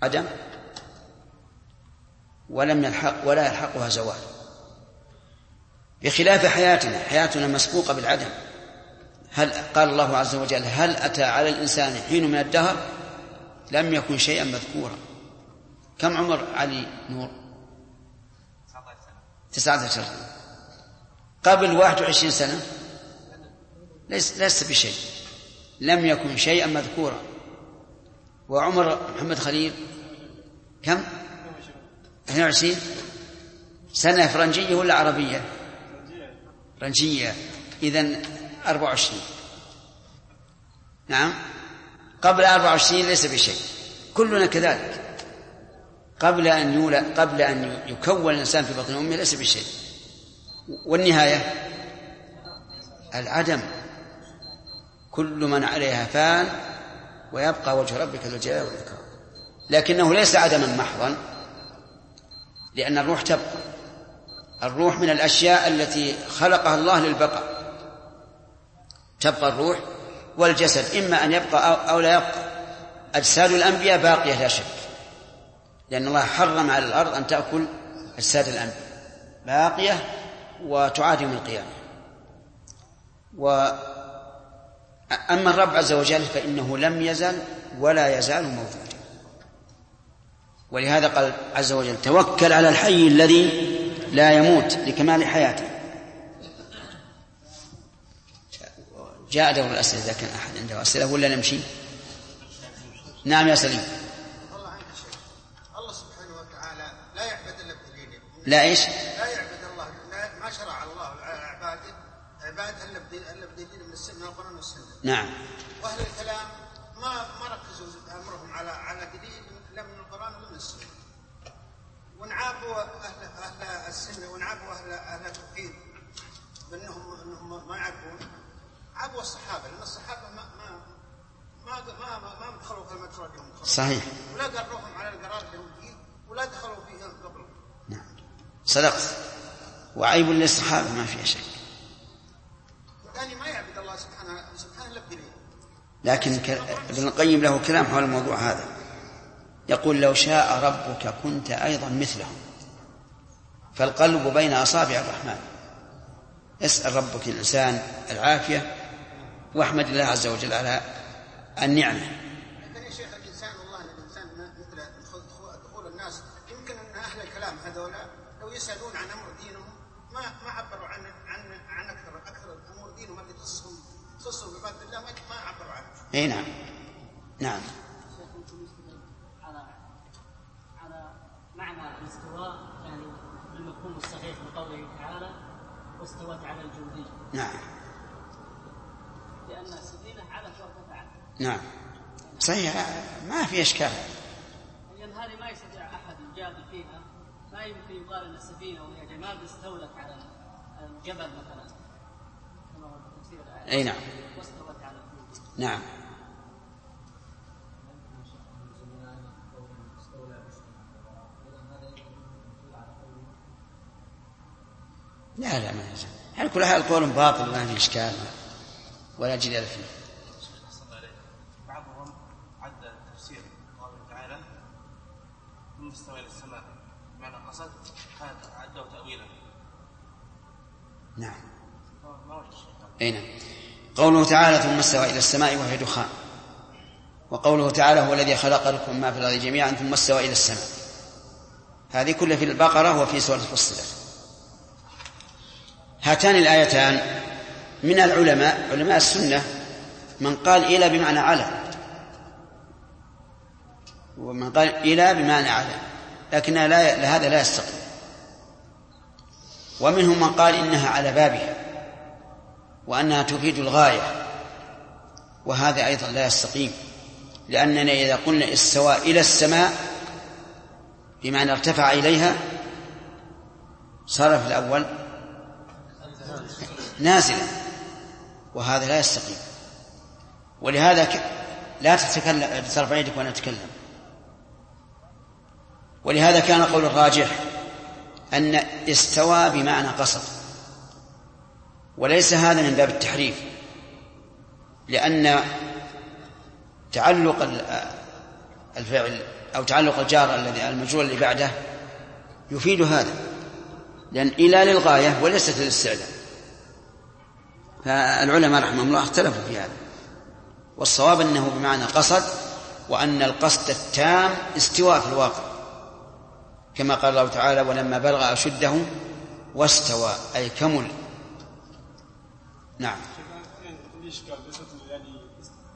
عدم ولا يلحقها زوال، بخلاف حياتنا مسبوقة بالعدم. قال الله عز وجل: هل أتى على الإنسان حين من الدهر لم يكن شيئا مذكورا. كم عمر علي نور؟ 19 سنة. قبل 21 سنة ليس بشيء، لم يكن شيئا مذكورا. وعمر محمد خليل كم؟ 22 سنة. فرنجية ولا عربية؟ فرنجية. إذن 24. نعم، قبل 24 ليس بشيء. كلنا كذلك، قبل أن يكون الإنسان في بطن أمه ليس بشيء. والنهاية العدم. كل من عليها فان ويبقى وجه ربك ذو الجلال والإكرام. لكنه ليس عدما محضا، لأن الروح تبقى. الروح من الأشياء التي خلقها الله للبقاء. تبقى الروح، والجسد إما أن يبقى أو لا يبقى. أجساد الأنبياء باقية لا شك، لأن الله حرم على الأرض أن تأكل أجساد الأنبياء، باقية وتعاد يوم القيامة. أما الرب عز وجل فإنه لم يزل ولا يزال موجودا. ولهذا قال عز وجل: توكل على الحي الذي لا يموت لكمال حياته. جاء دور الأسئلة إذا كان أحد عنده أسئلة ولا نمشي؟ نعم يا سليم. الله سبحانه وتعالى لا يعبد إلا بدليله. لا إيش؟ لا يعبد الله، ما شرع الله عبادة إلا بدليل من السنة والقرآن والسنة. نعم. وأهل الكلام ما ركزوا أمرهم على دليل لا من القرآن ولا من السنة، ونعابوا أهل السنة ونعابوا أهل التوحيد بأنهم ما يعرفون. عابوا الصحابة، لأن الصحابة ما دخلوا في المترة لهم. صحيح. ولا قرروهم على القرار اليهودي ولا دخلوا فيه قبل. نعم صدقت. وعيب للصحابة ما فيها شك. يعني ما يعبد الله سبحانه لا بدليل. لكن ابن القيم له كلام حول الموضوع هذا، يقول: لو شاء ربك كنت أيضا مثلهم، فالقلب بين أصابع الرحمن. اسأل ربك الإنسان العافية واحمد الله عز وجل على النعمة. لكن يا شيخ الإنسان مثل دخول الناس، يمكن أن أهل الكلام هذولا لو يسألون عن أمر دينهم ما عبروا عن أكثر أمور دينهم التي تخصهم بعبادة الله، ما عبروا عنه. أي نعم. نعم. على معنى الاستواء، يعني المفهوم الصحيح من قوله تعالى: واستوت على الجودي. نعم. لأن السفينة على وارتفعت. نعم صحيح، ما في إشكال. لأن هذه ما يستطيع أحد الجادل فيها، ما يمكن يقال أن السفينة وهي جماد استولت على الجبل مثلا. أي نعم. واستوت على الجودي. نعم. لا ما يجب. هل كل هذا القول باطل ما في إشكال ولا جدال فيه. بعضهم عد تفسير قوله تعالى: ثم استوى إلى السماء، بمعنى قصد عدوا تأويلا. نعم. أي نعم. قوله تعالى: ثم استوى إلى السماء وهي دخان. وقوله تعالى: هو الذي خلق لكم ما في الأرض جميعا ثم استوى إلى السماء. هذه كلها في البقرة وفي سورة فصلت. هاتان الآيتان من علماء السنة من قال إلى بمعنى على، ومن قال إلى بمعنى على، لكن هذا لا يستقيم. ومنهم من قال إنها على بابها وأنها تفيد الغاية، وهذا أيضا لا يستقيم، لأننا إذا قلنا استوى إلى السماء بمعنى ارتفع إليها صار في الأول نازلا، وهذا لا يستقيم. ولهذا لا تتكلم، ترفع يدك وأنا أتكلم. ولهذا كان قول الراجح أن استوى بمعنى قصد، وليس هذا من باب التحريف، لأن تعلق الفعل أو تعلق الجار الذي المجرور اللي بعده يفيد هذا، لأن إلى للغاية وليست للاستعلاء. فالعلماء رحمهم الله اختلفوا في هذا، والصواب أنه بمعنى قصد، وأن القصد التام استواء في الواقع، كما قال الله تعالى: ولما بلغ أشده واستوى، أي كمل. نعم. يعني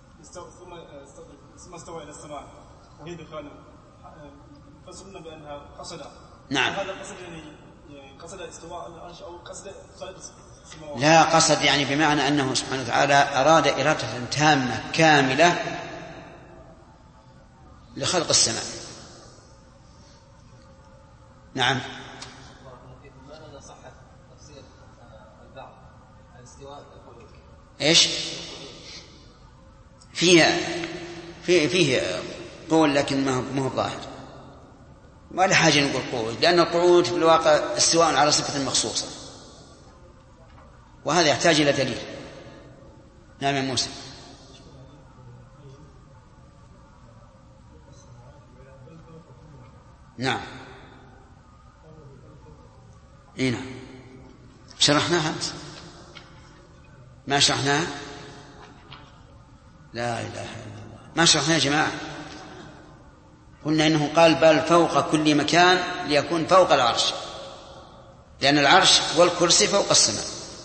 ثم استوى إلى السماء وهي دخان، فسرنا بأنها قصد. نعم. هذا قصد يعني قصد استواء العرش أو قصد خلق السماوات؟ لا، قصد يعني بمعنى أنه سبحانه وتعالى أراد إرادة تامة كاملة لخلق السماء. نعم. إيش؟ فيه قول، لكن ما هو ظاهر، ما له حاجة نقول قعود، لأن القعود في الواقع استواء على صفة مخصوصة، وهذا يحتاج إلى دليل. نعم يا موسى. نعم. نعم. شرحناها ما شرحناها؟ لا إله إلا الله، ما شرحناها يا جماعة. قلنا إنه قال بل فوق كل مكان ليكون فوق العرش، لأن العرش والكرسي فوق السماء،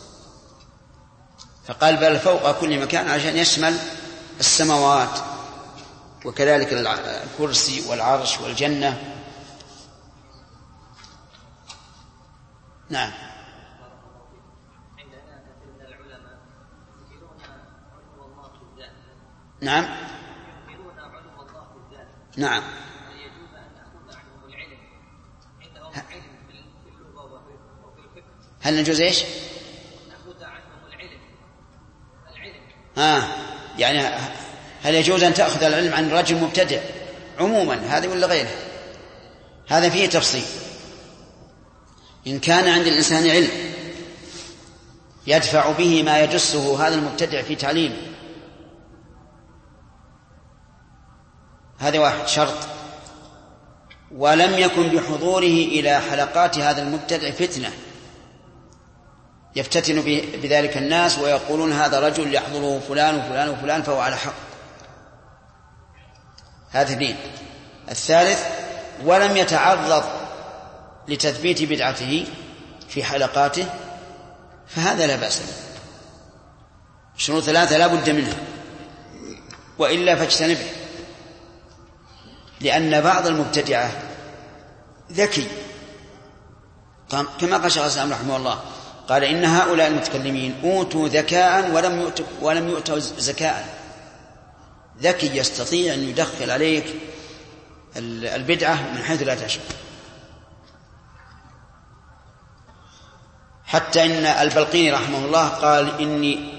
فقال بل فوق كل مكان عشان يشمل السماوات، وكذلك الكرسي والعرش والجنة. نعم. نعم. نعم. هل نجوز ايش؟ يعني هل يجوز أن تأخذ العلم عن رجل مبتدع عموما هذا ولا غيره؟ هذا فيه تفصيل. إن كان عند الإنسان علم يدفع به ما يدسه هذا المبتدع في تعليمه، هذا واحد شرط، ولم يكن بحضوره إلى حلقات هذا المبتدع فتنة يفتتن بذلك الناس ويقولون هذا رجل يحضره فلان وفلان وفلان فهو على حق. هذا اثنين. الثالث ولم يتعرض لتثبيت بدعته في حلقاته، فهذا لا بأس به. شروط ثلاثة لا بد منها، وإلا فاجتنبه، لأن بعض المبتدعة ذكي، كما قال شيخ الإسلام رحمه الله، قال إن هؤلاء المتكلمين أوتوا ذكاء ولم يؤتوا زكاء. ذكي يستطيع أن يدخل عليك البدعة من حيث لا تشعر. حتى إن البلقيني رحمه الله قال إني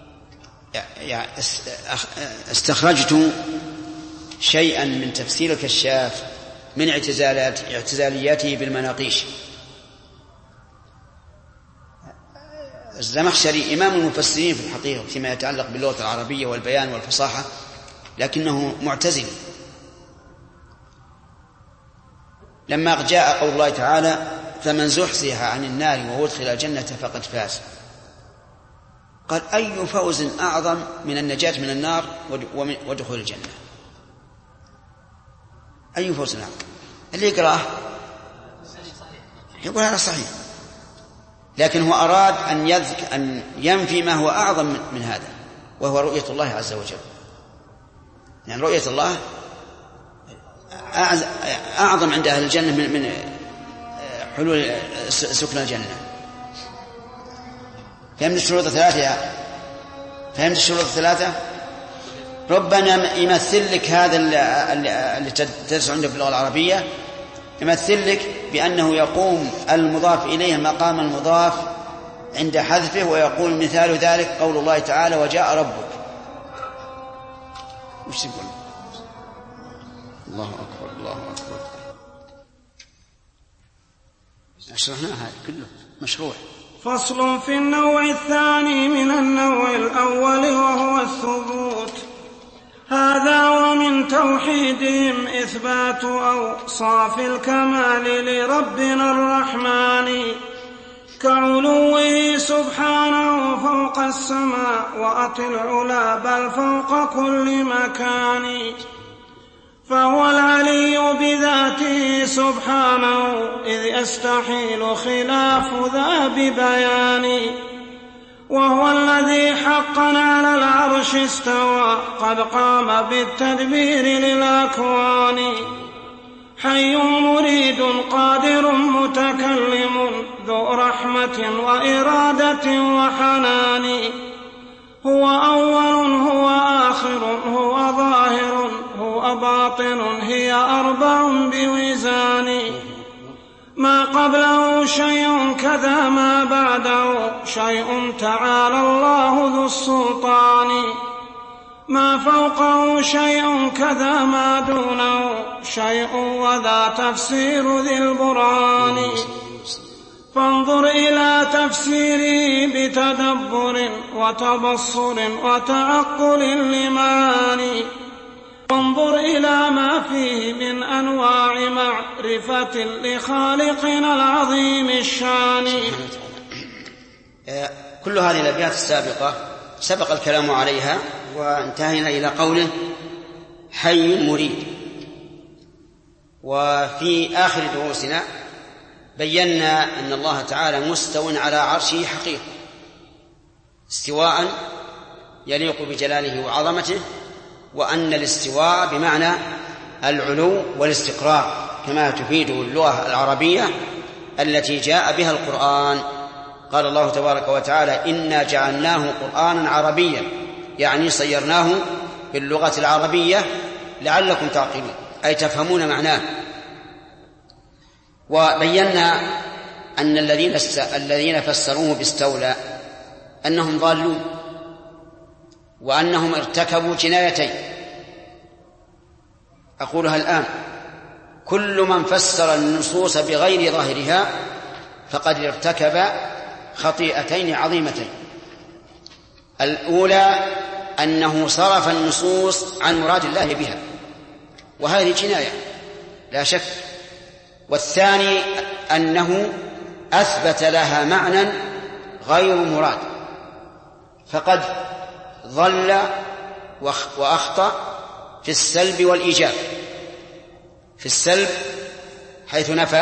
استخرجت شيئا من تفسير الكشاف من اعتزالياته بالمناقيش. الزمخشري إمام المفسرين في الحقيقة فيما يتعلق باللغة العربية والبيان والفصاحة، لكنه معتزل. لما جاء قول الله تعالى فمن زحزح عن النار وأدخل الجنة فقد فاز، قال أي فوز أعظم من النجاة من النار ودخول الجنة؟ أي فوز أعظم؟ اللي يقرأه يقول هذا صحيح، لكن هو أراد أن ينفي ما هو أعظم من هذا، وهو رؤية الله عز وجل. يعني رؤية الله أعظم عند أهل الجنة من حلول سكن الجنة. فهمت الشروط الثلاثة؟ فهمت الشروط الثلاثة؟ ربنا يمثل لك هذا اللي تدرس عنده في اللغة العربية، يمثل لك بأنه يقوم المضاف إليه مقام المضاف عند حذفه، ويقول مثال ذلك قول الله تعالى وجاء ربك. وش يقول؟ الله أكبر الله أكبر. شرحناها هذا كله مشروع. فصل في النوع الثاني من النوع الأول وهو الثبوت. هذا ومن توحيدهم إثبات أوصاف الكمال لربنا الرحمن، كعلوه سبحانه فوق السماء وأتى العلا بل فوق كل مكان، فهو العلي بذاته سبحانه إذ يستحيل خلاف ذا ببيان، وهو الذي حقا على العرش استوى قد قام بالتدبير للأكوان، حي مريد قادر متكلم ذو رحمة وإرادة وحنان، هو أول هو آخر هو ظاهر هو باطن هي أربع بوزان، ما قبله شيء كذا ما بعده شيء تعالى الله ذو السلطان، ما فوقه شيء كذا ما دونه شيء وذا تفسير ذي البرهان، فانظر إلى تفسيره بتدبر وتبصر وتعقل لمعاني، وانظر إلى ما فيه من أنواع معرفة لخالقنا العظيم الشان. كل هذه الأبيات السابقة سبق الكلام عليها وانتهينا إلى قوله حي مريد. وفي آخر دروسنا بينا أن الله تعالى مستو على عرشه حقيقة استواء يليق بجلاله وعظمته، وأن الاستواء بمعنى العلو والاستقرار كما تفيده اللغة العربية التي جاء بها القرآن. قال الله تبارك وتعالى إنا جعلناه قرآنا عربيا، يعني صيرناه باللغة العربية لعلكم تعقلون أي تفهمون معناه. وبينا أن الذين فسروه باستولى أنهم ضالون، وأنهم ارتكبوا جنايتين. أقولها الآن: كل من فسر النصوص بغير ظاهرها فقد ارتكب خطيئتين عظيمتين. الأولى أنه صرف النصوص عن مراد الله بها، وهذه جناية لا شك. والثاني أنه أثبت لها معنى غير مراد، فقد ضل وأخطأ في السلب والإيجاب. في السلب حيث نفى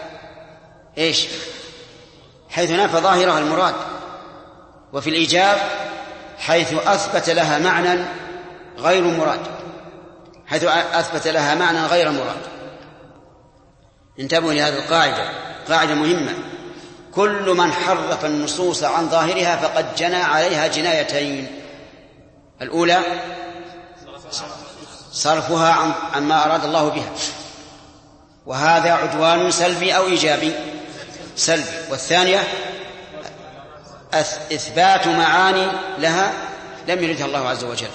حيث نفى ظاهرها المراد، وفي الإيجاب حيث أثبت لها معنى غير مراد، حيث أثبت لها معنى غير مراد. انتبهوا لهذه القاعدة، قاعدة مهمة. كل من حرف النصوص عن ظاهرها فقد جنى عليها جنايتين: الأولى صرفها عما أراد الله بها، وهذا عدوان سلبي أو إيجابي سلبي. والثانية إثبات معاني لها لم يردها الله عز وجل،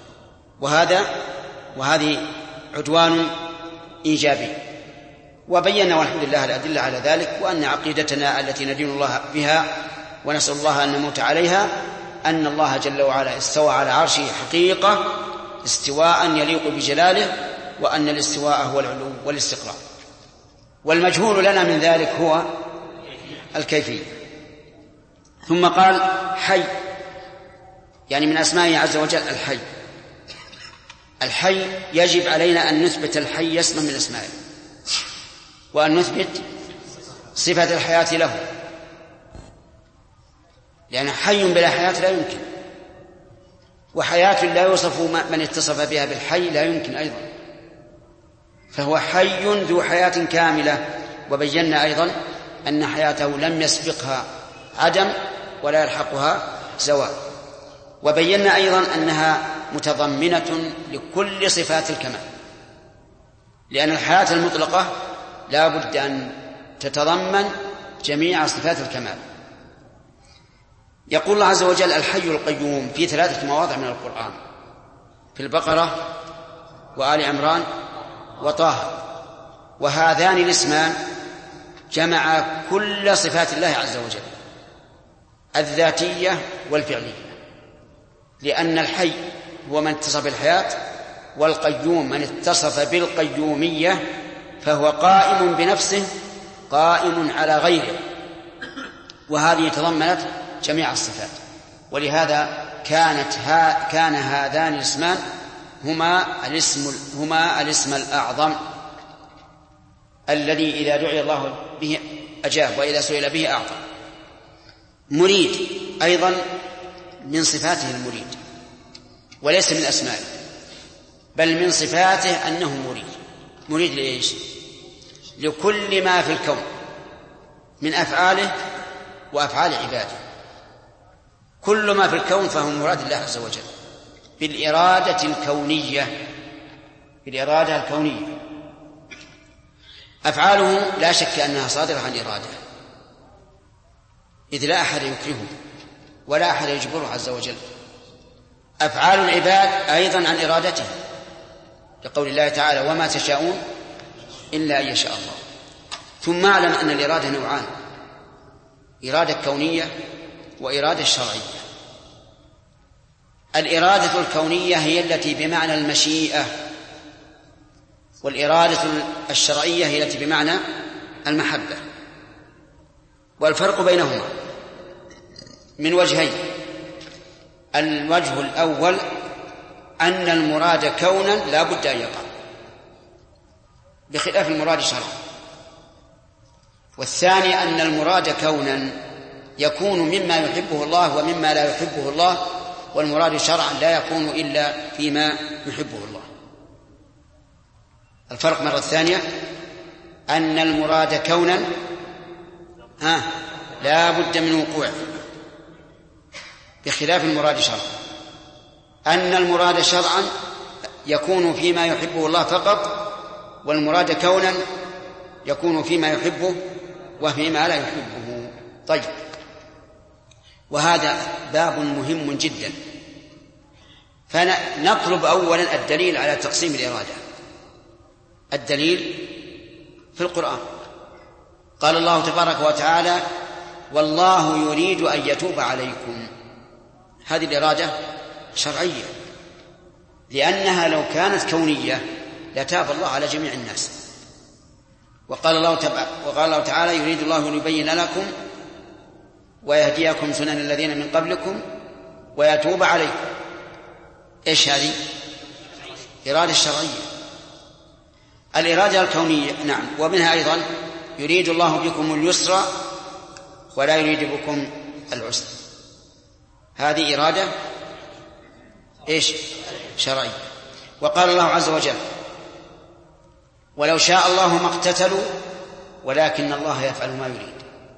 وهذه عدوان إيجابي. وبينا والحمد لله الأدلة على ذلك، وأن عقيدتنا التي ندين الله بها ونسأل الله أن نموت عليها أن الله جل وعلا استوى على عرشه حقيقة استواء يليق بجلاله، وأن الاستواء هو العلو والاستقرار، والمجهول لنا من ذلك هو الكيفية. ثم قال حي، يعني من أسمائه عز وجل الحي. الحي يجب علينا أن نثبت الحي اسما من أسمائه، وأن نثبت صفة الحياة له، لأن حي بلا حياة لا يمكن، وحياة لا يوصف من اتصف بها بالحي لا يمكن أيضا، فهو حي ذو حياة كاملة. وبينا أيضا أن حياته لم يسبقها عدم ولا يلحقها زوال. وبينا أيضا أنها متضمنة لكل صفات الكمال، لأن الحياة المطلقة لا بد أن تتضمن جميع صفات الكمال. يقول الله عز وجل الحي القيوم في 3 مواضع من القرآن: في البقرة وآل عمران وطه. وهذان الاسمان جمع كل صفات الله عز وجل الذاتية والفعلية، لأن الحي هو من اتصف بالحياة والقيوم من اتصف بالقيومية فهو قائم بنفسه قائم على غيره، وهذه تضمنت جميع الصفات. ولهذا كان هذان الاسمان هما الاسم الأعظم الذي إذا دعي الله به أجاب وإذا سئل به أعطى. مريد أيضا من صفاته المريد، وليس من أسمائه، بل من صفاته أنه مريد لإيش؟ لكل ما في الكون من أفعاله وأفعال عباده، كل ما في الكون فهو مراد الله عز وجل بالإرادة الكونية. أفعاله لا شك أنها صادرة عن إرادة، إذ لا أحد يكرهه ولا أحد يجبره عز وجل. أفعال العباد أيضا عن إرادته، لقول الله تعالى وما تشاءون إلا أن يشاء الله. ثم اعلم أن الإرادة نوعان: إرادة كونية وإرادة شرعية. الإرادة الكونية هي التي بمعنى المشيئة، والإرادة الشرعية هي التي بمعنى المحبة. والفرق بينهما من وجهين: الوجه الأول أن المراد كونا لا بد أن يقع بخلاف المراد شرعا، والثاني أن المراد كونا يكون مما يحبه الله ومما لا يحبه الله، والمراد شرعا لا يكون إلا فيما يحبه الله. الفرق مرة ثانية أن المراد كونا لا بد من وقوعه بخلاف المراد شرعا، أن المراد شرعا يكون فيما يحبه الله فقط، والمراد كونا يكون فيما يحبه وفيما لا يحبه. طيب، وهذا باب مهم جدا، فنطلب أولا الدليل على تقسيم الإرادة. الدليل في القرآن، قال الله تبارك وتعالى والله يريد أن يتوب عليكم. هذه الإرادة شرعية، لأنها لو كانت كونية لتاب الله على جميع الناس. وقال الله تعالى يريد الله أن يبين لكم ويهديكم سنن الذين من قبلكم ويتوب عليكم. إيش هذه؟ إرادة شرعية. الإرادة الكونية نعم، ومنها أيضا يريد الله بكم اليسر ولا يريد بكم العسر. هذه إرادة إيش؟ شرعية. وقال الله عز وجل ولو شاء الله ما اقتتلوا ولكن الله يفعل ما يريد.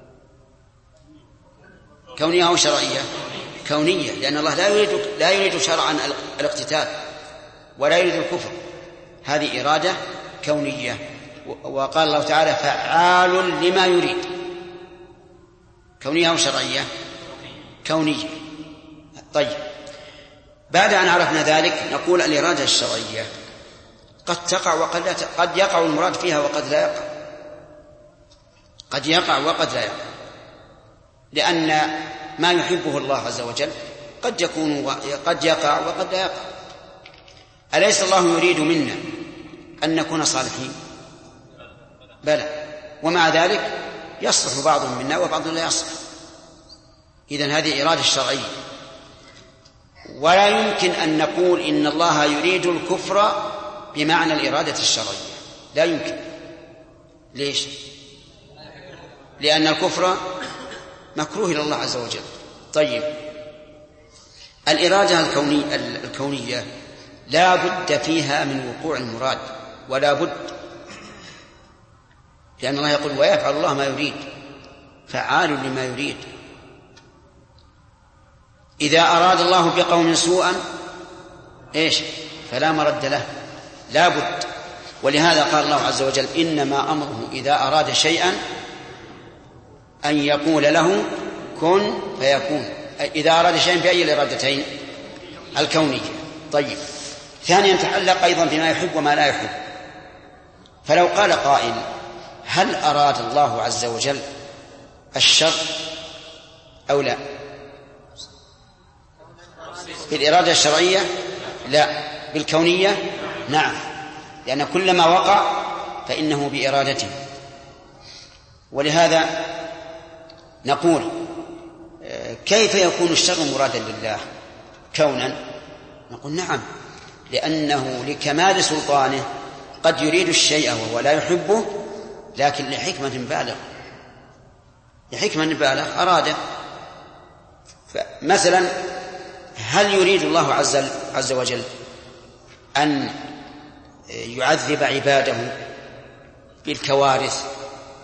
كونية أو شرعية؟ كونية، لأن الله لا يريد شرعا الاقتتال ولا يريد الكفر، هذه إرادة كونية. وقال الله تعالى فعال لما يريد. كونية أو شرعية؟ كونية. طيب، بعد أن عرفنا ذلك نقول الإرادة الشرعية قد تقع قد يقع المراد فيها وقد لا يقع، قد يقع وقد لا يقع، لأن ما يحبه الله عز وجل قد يقع وقد لا يقع. أليس الله يريد منا أن نكون صالحين؟ بلى، ومع ذلك يصلح بعض منا وبعض لا يصلح. إذن هذه إرادة شرعية. ولا يمكن أن نقول إن الله يريد الكفر بمعنى الإرادة الشرعية، لا يمكن. ليش؟ لأن الكفر مكروه إلى الله عز وجل. طيب، الإرادة الكونية لا بد فيها من وقوع المراد، ولا بد، لأن الله يقول ويفعل الله ما يريد، فعال لما يريد. إذا أراد الله بقوم سوءا إيش؟ فلا مرد له، لا بد. ولهذا قال الله عز وجل إنما أمره إذا أراد شيئا أن يقول له كن فيكون. إذا أراد شيئا بأي الإرادتين؟ الكونية. طيب، ثانيا تعلق أيضا بما يحب وما لا يحب. فلو قال قائل هل أراد الله عز وجل الشر أو لا؟ بالإرادة الشرعية لا، بالكونية نعم، لأن كل ما وقع فإنه بإرادته. ولهذا نقول كيف يكون الشر مرادا لله كونا؟ نقول نعم، لأنه لكمال سلطانه قد يريد الشيء وهو لا يحبه، لكن لحكمة بالغة أراده. مثلا هل يريد الله عز وجل أن يعذب عباده بالكوارث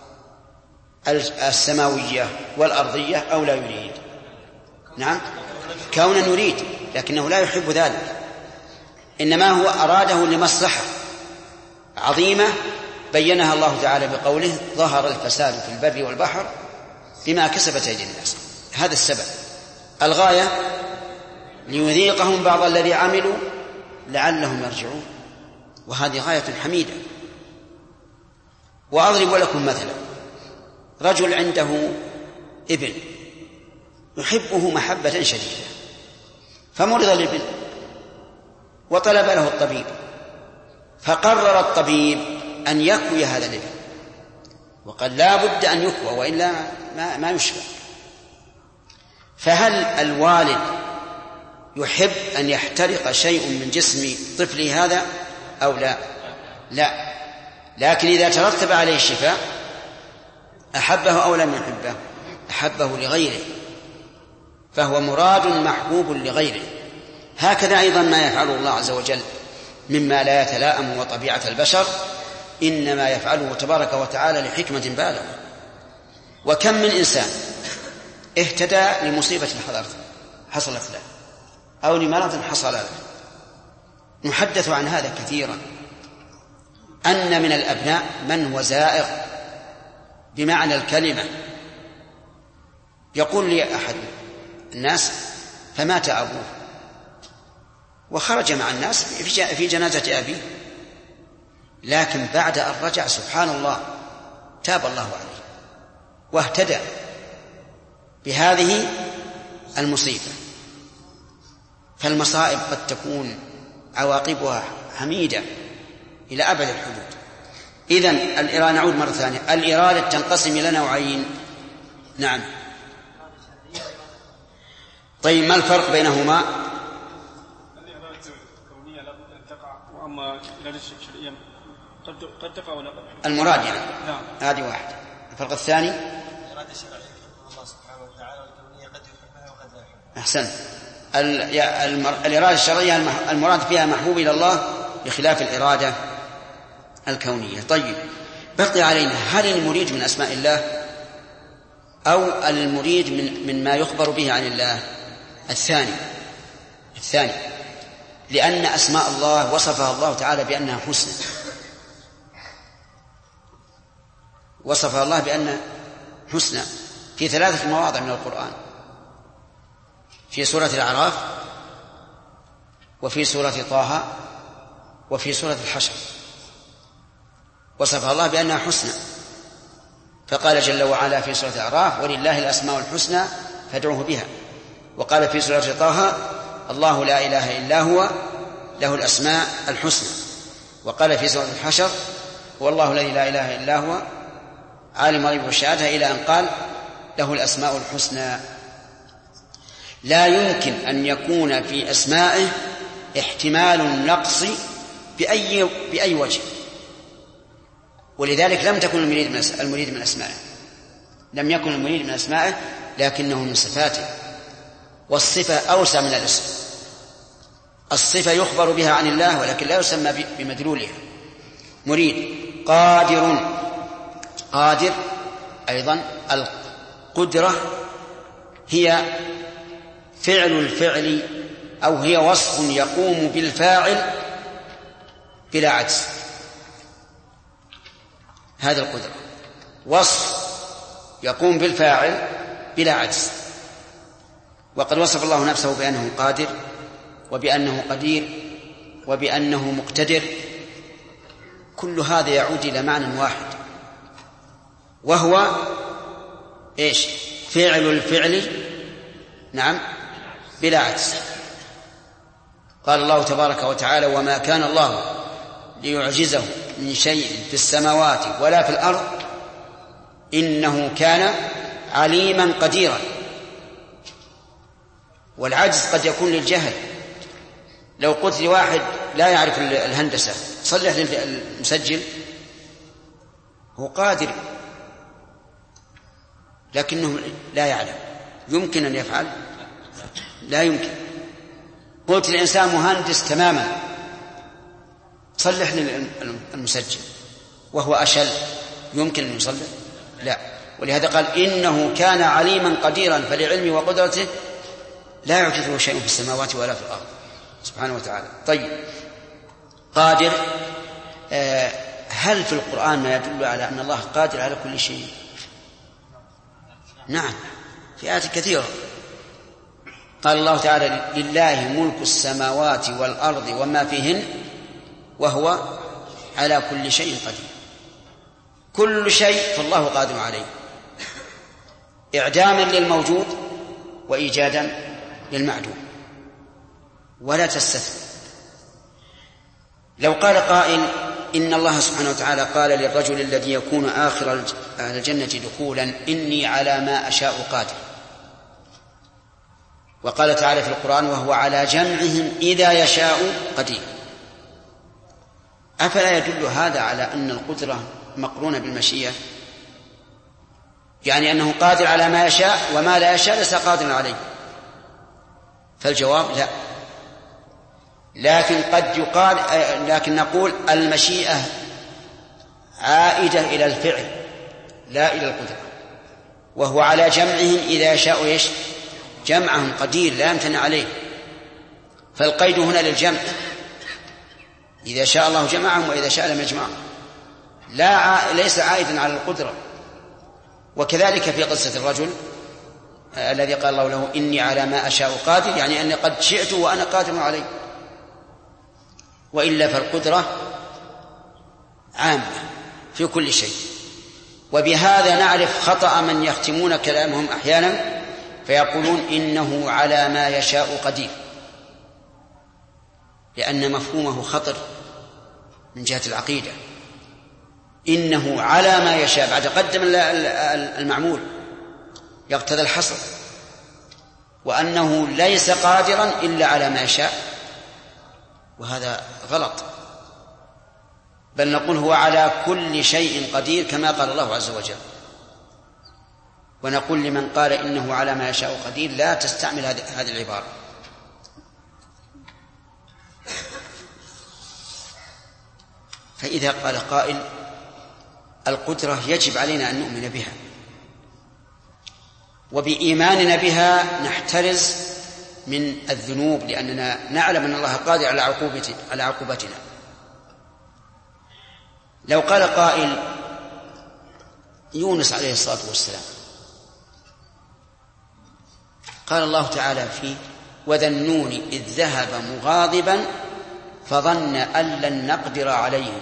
السماوية والأرضية أو لا يريد؟ نعم، كونا يريد، لكنه لا يحب ذلك، إنما هو أراده لمصلحة عظيمة بينها الله تعالى بقوله ظهر الفساد في البر والبحر بما كسبت أيدي الناس. هذا السبب. الغاية ليذيقهم بعض الذي عملوا لعلهم يرجعون، وهذه غاية حميدة. وأضرب لكم مثلا، رجل عنده ابن يحبه محبة شديدة، فمرض الابن وطلب له الطبيب، فقرر الطبيب أن يكوي هذا الابن، وقال لا بد أن يكوى وإلا ما يشفى. فهل الوالد يحب أن يحترق شيء من جسم طفله هذا أو لا؟ لا، لكن إذا ترتب عليه الشفاء أحبه أو لم يحبه؟ أحبه لغيره، فهو مراد محبوب لغيره. هكذا أيضا ما يفعله الله عز وجل مما لا يتلائم وطبيعة البشر، إنما يفعله تبارك وتعالى لحكمة بالغة. وكم من إنسان اهتدى لمصيبة حصلت له أو لمرض حصل له. نحدث عن هذا كثيرا، أن من الأبناء من هو زائغ بمعنى الكلمة. يقول لي أحد الناس فمات أبوه وخرج مع الناس في جنازة أبيه، لكن بعد أن رجع سبحان الله تاب الله عليه واهتدى بهذه المصيبة. فالمصائب قد تكون عواقبها حميدة إلى أبد الحدود. إذن الإرادة، نعود مرة ثانية، الإرادة تنقسم إلى نوعين. نعم. طيب ما الفرق بينهما؟ الإرادة الكونية لا بد أن تقع، وأما الإرادة الشرعية قد تقع ولا قد. المراد يعني هذه واحدة. الفرق الثاني الإرادة الشرعية الله سبحانه وتعالى، والكونية قد يحبها وقد لا يحبها. أحسن. الإرادة الشرعية المراد فيها محبوب إلى الله بخلاف الإرادة الكونية. طيب بقي علينا هل المريد من أسماء الله أو المريد من ما يخبر به عن الله؟ الثاني، لأن أسماء الله وصفها الله تعالى بأنها حسنى، وصفها الله بأنها حسنى في 3 مواضع من القرآن، في سورة الأعراف وفي سورة طه وفي سورة الحشر، وصفها الله بأنها حسنى. فقال جل وعلا في سورة الأعراف ولله الأسماء الحسنى فادعوه بها، وقال في سورة طه الله لا إله إلا هو له الأسماء الحسنى، وقال في سورة الحشر هو الله الذي لا إله إلا هو عالم الغيب والشهادة، إلى أن قال له الأسماء الحسنى. لا يمكن أن يكون في أسمائه احتمال النقص بأي وجه، ولذلك لم تكن المريد من أسمائه، لم يكن المريد من أسمائه، لكنه من صفاته. والصفة أوسع من الاسم. الصفة يخبر بها عن الله ولكن لا يسمى بمدلولها. مريد. قادر أيضا. القدرة هي فعل الفعل أو هي وصف يقوم بالفاعل بلا عجز. هذا القدرة وصف يقوم بالفاعل بلا عجز. وقد وصف الله نفسه بأنه قادر وبأنه قدير وبأنه مقتدر. كل هذا يعود إلى معنى واحد، وهو إيش؟ فعل الفعل نعم بلا عجز. قال الله تبارك وتعالى وما كان الله ليعجزه من شيء في السماوات ولا في الأرض إنه كان عليما قديرا. والعجز قد يكون للجهل. لو قلت لواحد لا يعرف الهندسة صلح المسجل، هو قادر لكنه لا يعلم. يمكن أن يفعل؟ لا يمكن. قلت الإنسان مهندس تماما صلح المسجل وهو أشل، يمكن أن يصلح؟ لا. ولهذا قال إنه كان عليما قديرا، فلعلمه وقدرته لا يعجزه شيء في السماوات ولا في الأرض سبحانه وتعالى. طيب، قادر، هل في القرآن ما يدل على أن الله قادر على كل شيء؟ نعم، في آيات كثيرة. قال الله تعالى لله ملك السماوات والأرض وما فيهن وهو على كل شيء قدير. كل شيء فالله قادر عليه، إعداما للموجود وإيجادا للمعدوم، ولا تستثني. لو قال قائل إن الله سبحانه وتعالى قال للرجل الذي يكون آخر أهل الجنة دخولا إني على ما أشاء قادر، وقال تعالى في القرآن وهو على جمعهم إذا يشاء قدير، أفلا يدل هذا على أن القدرة مقرونة بالمشيئة؟ يعني أنه قادر على ما يشاء وما لا يشاء ليس قادر عليه. فالجواب لا. لكن قد يقال، لكن نقول المشيئة عائدة إلى الفعل لا إلى القدرة. وهو على جمعهم إذا يشاء إيش؟ جمعهم قدير لا يمتنع عليه. فالقيد هنا للجمع، إذا شاء الله جمعهم وإذا شاء لم يجمعهم، ليس عائدا على القدرة. وكذلك في قصة الرجل الذي قال الله له إني على ما أشاء قادر، يعني أني قد شئت وأنا قادر عليه. وإلا فالقدرة عامة في كل شيء. وبهذا نعرف خطأ من يختمون كلامهم أحيانا فيقولون إنه على ما يشاء قدير، لأن مفهومه خطر من جهة العقيدة. إنه على ما يشاء بعد قدم المعمول يقتضي الحصر، وأنه ليس قادرا إلا على ما يشاء، وهذا غلط. بل نقول هو على كل شيء قدير كما قال الله عز وجل. ونقول لمن قال إنه على ما يشاء قدير لا تستعمل هذه العبارة. فإذا قال قائل القدرة يجب علينا أن نؤمن بها، وبإيماننا بها نحترز من الذنوب لأننا نعلم أن الله قادر على عقوبتنا. لو قال قائل يونس عليه الصلاة والسلام قال الله تعالى فيه وذا النون إذ ذهب مغاضبا فظن أن لن نقدر عليه،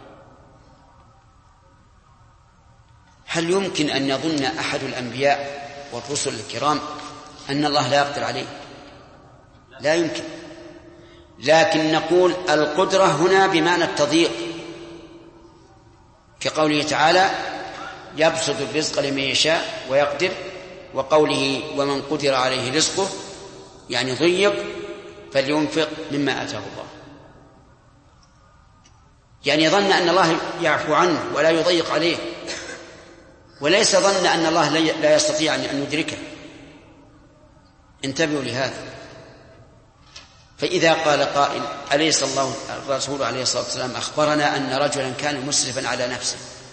هل يمكن أن يظن أحد الأنبياء والرسل الكرام أن الله لا يقدر عليه؟ لا يمكن. لكن نقول القدرة هنا بمعنى التضييق، كقوله تعالى يبسط الرزق لمن يشاء ويقدر، وقوله ومن قدر عليه رزقه يعني ضيق فلينفق مما آتاه الله، يعني ظن أن الله يعفو عنه ولا يضيق عليه، وليس ظن أن الله لا يستطيع أن يدركه. انتبهوا لهذا. فإذا قال قائل أليس الله الرسول عليه الصلاة والسلام أخبرنا أن رجلا كان مسرفا على نفسه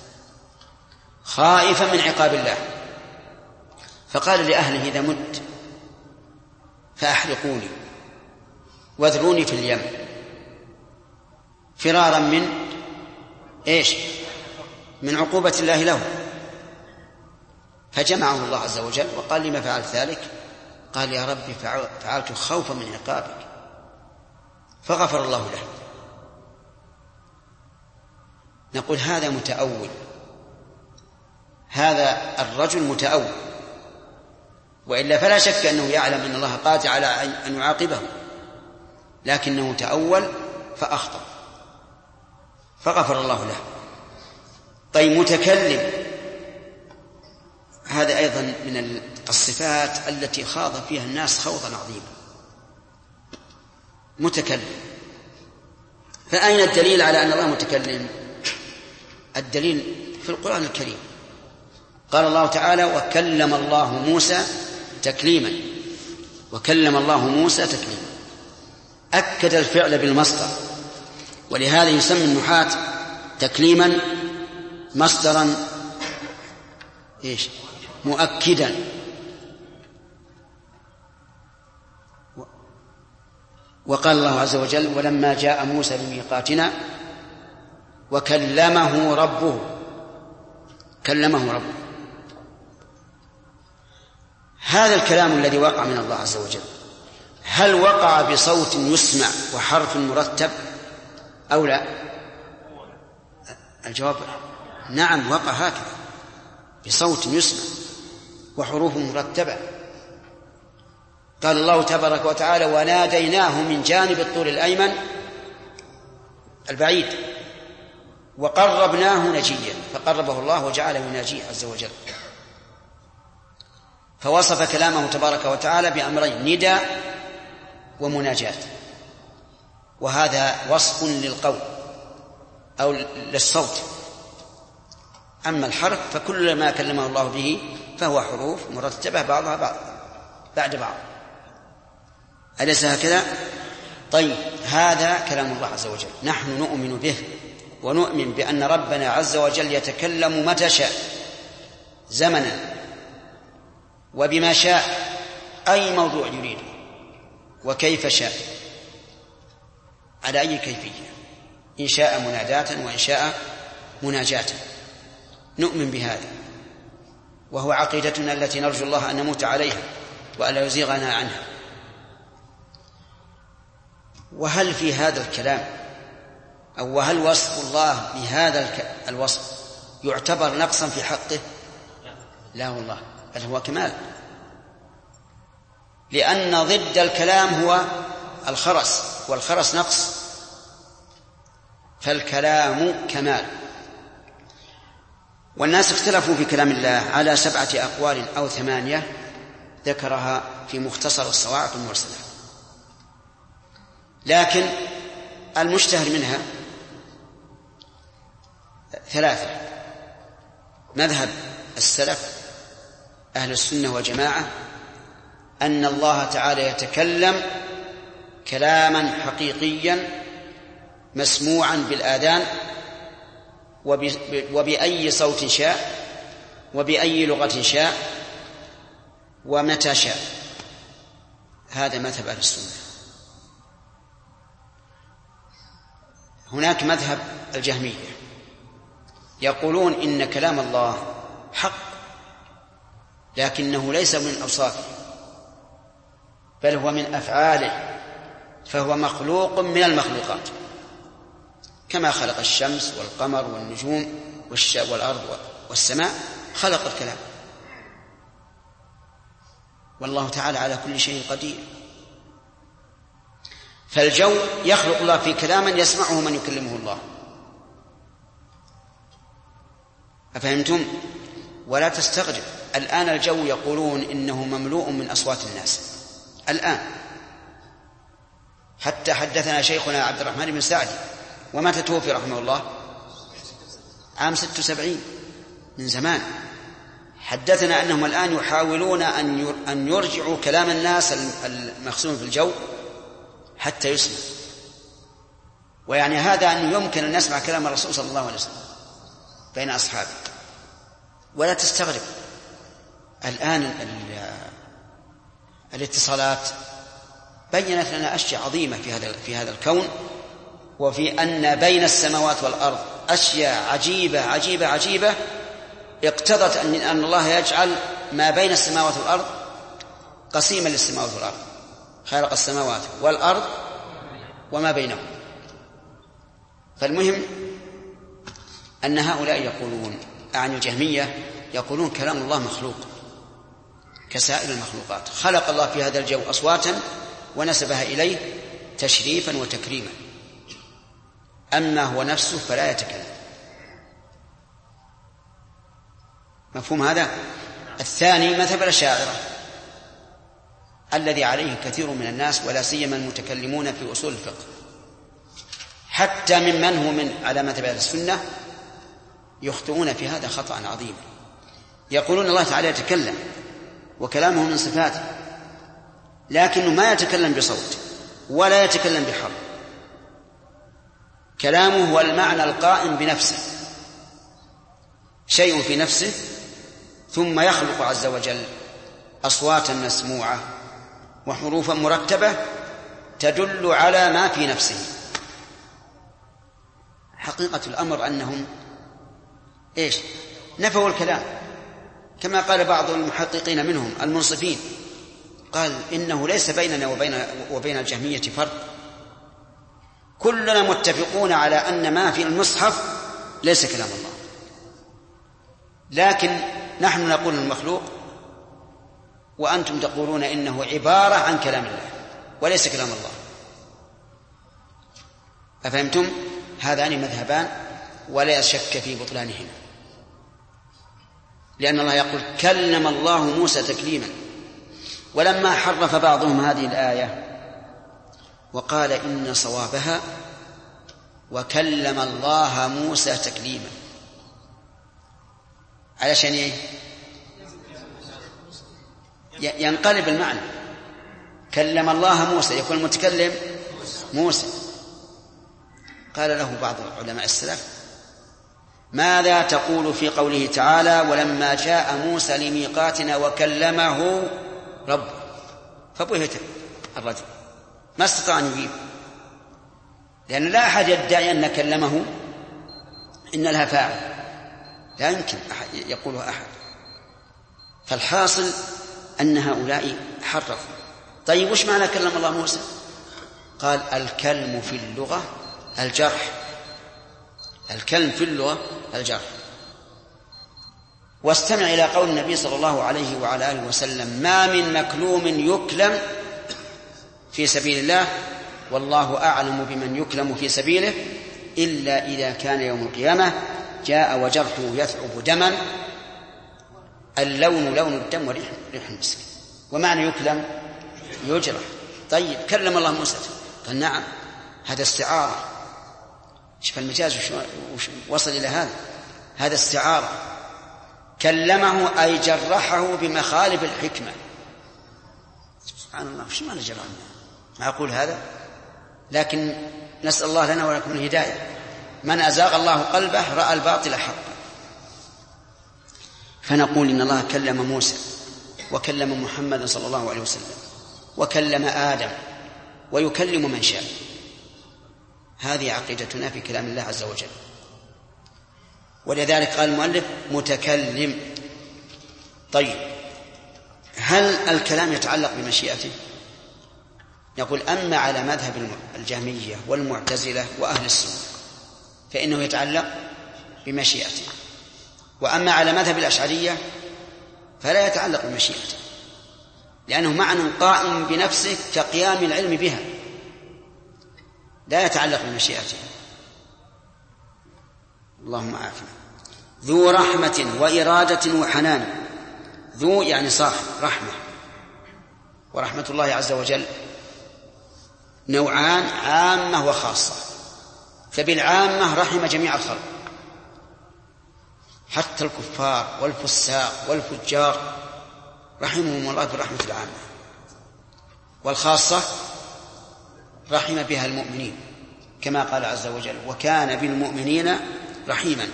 خائفا من عقاب الله فقال لأهله إذا مت فأحرقوني واذروني في اليم فرارا من إيش؟ من عقوبة الله له. فجمعه الله عز وجل وقال لما فعلت ذلك؟ قال يا ربي فعلت خوفا من عقابك، فغفر الله له. نقول هذا متأول، هذا الرجل متأول، وإلا فلا شك أنه يعلم أن الله قادر على أن يعاقبه، لكنه تأول فأخطأ. فغفر الله له. طيب متكلم، هذا أيضا من الصفات التي خاض فيها الناس خوضا عظيما. متكلم، فأين الدليل على أن الله متكلم؟ الدليل في القرآن الكريم. قال الله تعالى: وكلم الله موسى تكليما. وكلم الله موسى تكليما، أكد الفعل بالمصدر، ولهذا يسمى النحاة تكليما مصدرا مؤكدا. وقال الله عز وجل: ولما جاء موسى لميقاتنا وكلمه ربه. كلمه ربه. هذا الكلام الذي وقع من الله عز وجل هل وقع بصوت يسمع وحرف مرتب أو لا؟ الجواب نعم، وقع هكذا بصوت يسمع وحروف مرتبة. قال الله تبارك وتعالى: وناديناه من جانب الطور الأيمن البعيد وقربناه نجيا، فقربه الله وجعله يناجيه عز وجل. فوصف كلامه تبارك وتعالى بأمرين: نداء ومناجاة، وهذا وصف للقول أو للصوت. أما الحرف فكل ما كلمه الله به فهو حروف مرتبة بعضها بعد بعض. أليس هكذا؟ طيب، هذا كلام الله عز وجل، نحن نؤمن به ونؤمن بأن ربنا عز وجل يتكلم متى شاء زمنا وبما شاء أي موضوع يريد وكيف شاء على أي كيفية، إن شاء مناداة وإن شاء مناجاة. نؤمن بهذا، وهو عقيدتنا التي نرجو الله أن نموت عليها وألا يزيغنا عنها. وهل في هذا الكلام أو وهل وصف الله بهذا الوصف يعتبر نقصا في حقه؟ لا والله، بل هو كمال، لأن ضد الكلام هو الخرس، والخرس نقص، فالكلام كمال. والناس اختلفوا في كلام الله على 7 أقوال أو 8 ذكرها في مختصر الصواعق المرسلة، لكن المشتهر منها 3: مذهب السلف أهل السنة والجماعة أن الله تعالى يتكلم كلاما حقيقيا مسموعا بالآذان وبأي صوت شاء وبأي لغة شاء ومتى شاء. هذا مذهب أهل السنة. هناك مذهب الجهمية يقولون إن كلام الله حق، لكنه ليس من أوصافه بل هو من أفعاله، فهو مخلوق من المخلوقات، كما خلق الشمس والقمر والنجوم والأرض والسماء، خلق الكلام. والله تعالى على كل شيء قدير. فالجو يخلق الله في كلاما يسمعه من يكلمه الله. أفهمتم؟ ولا تستغرب، الآن الجو يقولون إنه مملوء من أصوات الناس الآن. حتى حدثنا شيخنا عبد الرحمن بن سعدي، ومتى توفي رحمه الله؟ عام 76، من زمان. حدثنا أنهم الآن يحاولون أن يرجعوا كلام الناس المخزون في الجو حتى يسمع، ويعني هذا أن يمكن أن نسمع كلام الرسول صلى الله عليه وسلم بين أصحابه. ولا تستغرب، الآن الاتصالات بيّنت لنا أشياء عظيمة في هذا الكون، وفي أن بين السماوات والأرض أشياء عجيبة عجيبة عجيبة اقتضت أن الله يجعل ما بين السماوات والأرض قسيما للسماوات والأرض. خلق السماوات والأرض وما بينهم. فالمهم أن هؤلاء يقولون عن الجهمية يقولون كلام الله مخلوق كسائر المخلوقات، خلق الله في هذا الجو أصواتا ونسبها إليه تشريفا وتكريما. أما هو نفسه فلا يتكلم. مفهوم هذا؟ الثاني مذهب الأشاعرة الذي عليه كثير من الناس ولا سيما المتكلمون في أصول الفقه، حتى ممن هو على مذهب السنة يخطئون في هذا خطأ عظيم. يقولون الله تعالى يتكلم وكلامه من صفاته، لكنه ما يتكلم بصوت ولا يتكلم بحرف. كلامه هو المعنى القائم بنفسه، شيء في نفسه ثم يخلق عز وجل أصواتا مسموعة وحروفا مرتبة تدل على ما في نفسه. حقيقة الأمر أنهم نفوا الكلام، كما قال بعض المحققين منهم المنصفين، قال إنه ليس بيننا وبين الجهمية فرق، كلنا متفقون على أن ما في المصحف ليس كلام الله، لكن نحن نقول المخلوق وأنتم تقولون إنه عبارة عن كلام الله وليس كلام الله. أفهمتم؟ هذان مذهبان ولا شك في بطلانهما، لأن الله يقول كلم الله موسى تكليما. ولما حرف بعضهم هذه الآية وقال إن صوابها وكلم الله موسى تكليما، علشان ينقلب المعنى. كلم الله موسى يكون المتكلم موسى. قال له بعض علماء السلف ماذا تقول في قوله تعالى ولما جاء موسى لميقاتنا وكلمه ربه؟ فبهت الرجل ما استطاع أن يجيب، لأن لا أحد يدعي أن كلمه إن لها فاعل، لا يمكن يقولها أحد. فالحاصل أن هؤلاء حرفوا. طيب وش معنى كلم الله موسى؟ قال الكلم في اللغة الجرح، الكلم في اللغة الجرح. واستمع إلى قول النبي صلى الله عليه وعلى آله وسلم ما من مكلوم يكلم في سبيل الله والله أعلم بمن يكلم في سبيله إلا إذا كان يوم القيامة جاء وجرحه يثعب دما، اللون لون الدم وريح المسك. ومعنى يكلم يجرح. طيب كلم الله موسى؟ قال نعم، هذا استعارة. شوف المجاز وصل إلى هذا استعارة. كلمه أي جرحه بمخالب الحكمة. سبحان الله، وش معنى جرحنا؟ معقول هذا؟ لكن نسأل الله لنا ولكم الهداية. من أزاغ الله قلبه رأى الباطل حقا. فنقول إن الله كلم موسى وكلم محمد صلى الله عليه وسلم وكلم آدم ويكلم من شاء. هذه عقيدتنا في كلام الله عز وجل. ولذلك قال المؤلف متكلم. طيب هل الكلام يتعلق بمشيئته؟ يقول أما على مذهب الجهمية والمعتزلة وأهل السنة فإنه يتعلق بمشيئته، وأما على مذهب الأشعرية فلا يتعلق بمشيئته، لأنه معنى قائم بنفسه كقيام العلم بها، لا يتعلق بمشيئته. اللهم عافنا. ذو رحمة وإرادة وحنان. ذو يعني صاحب رحمة، ورحمة الله عز وجل نوعان، عامة وخاصة. فبالعامة رحم جميع الخلق حتى الكفار والفساق والفجار رحمهم الله برحمة العامة، والخاصة رحم بها المؤمنين كما قال عز وجل وكان بالمؤمنين رحيما.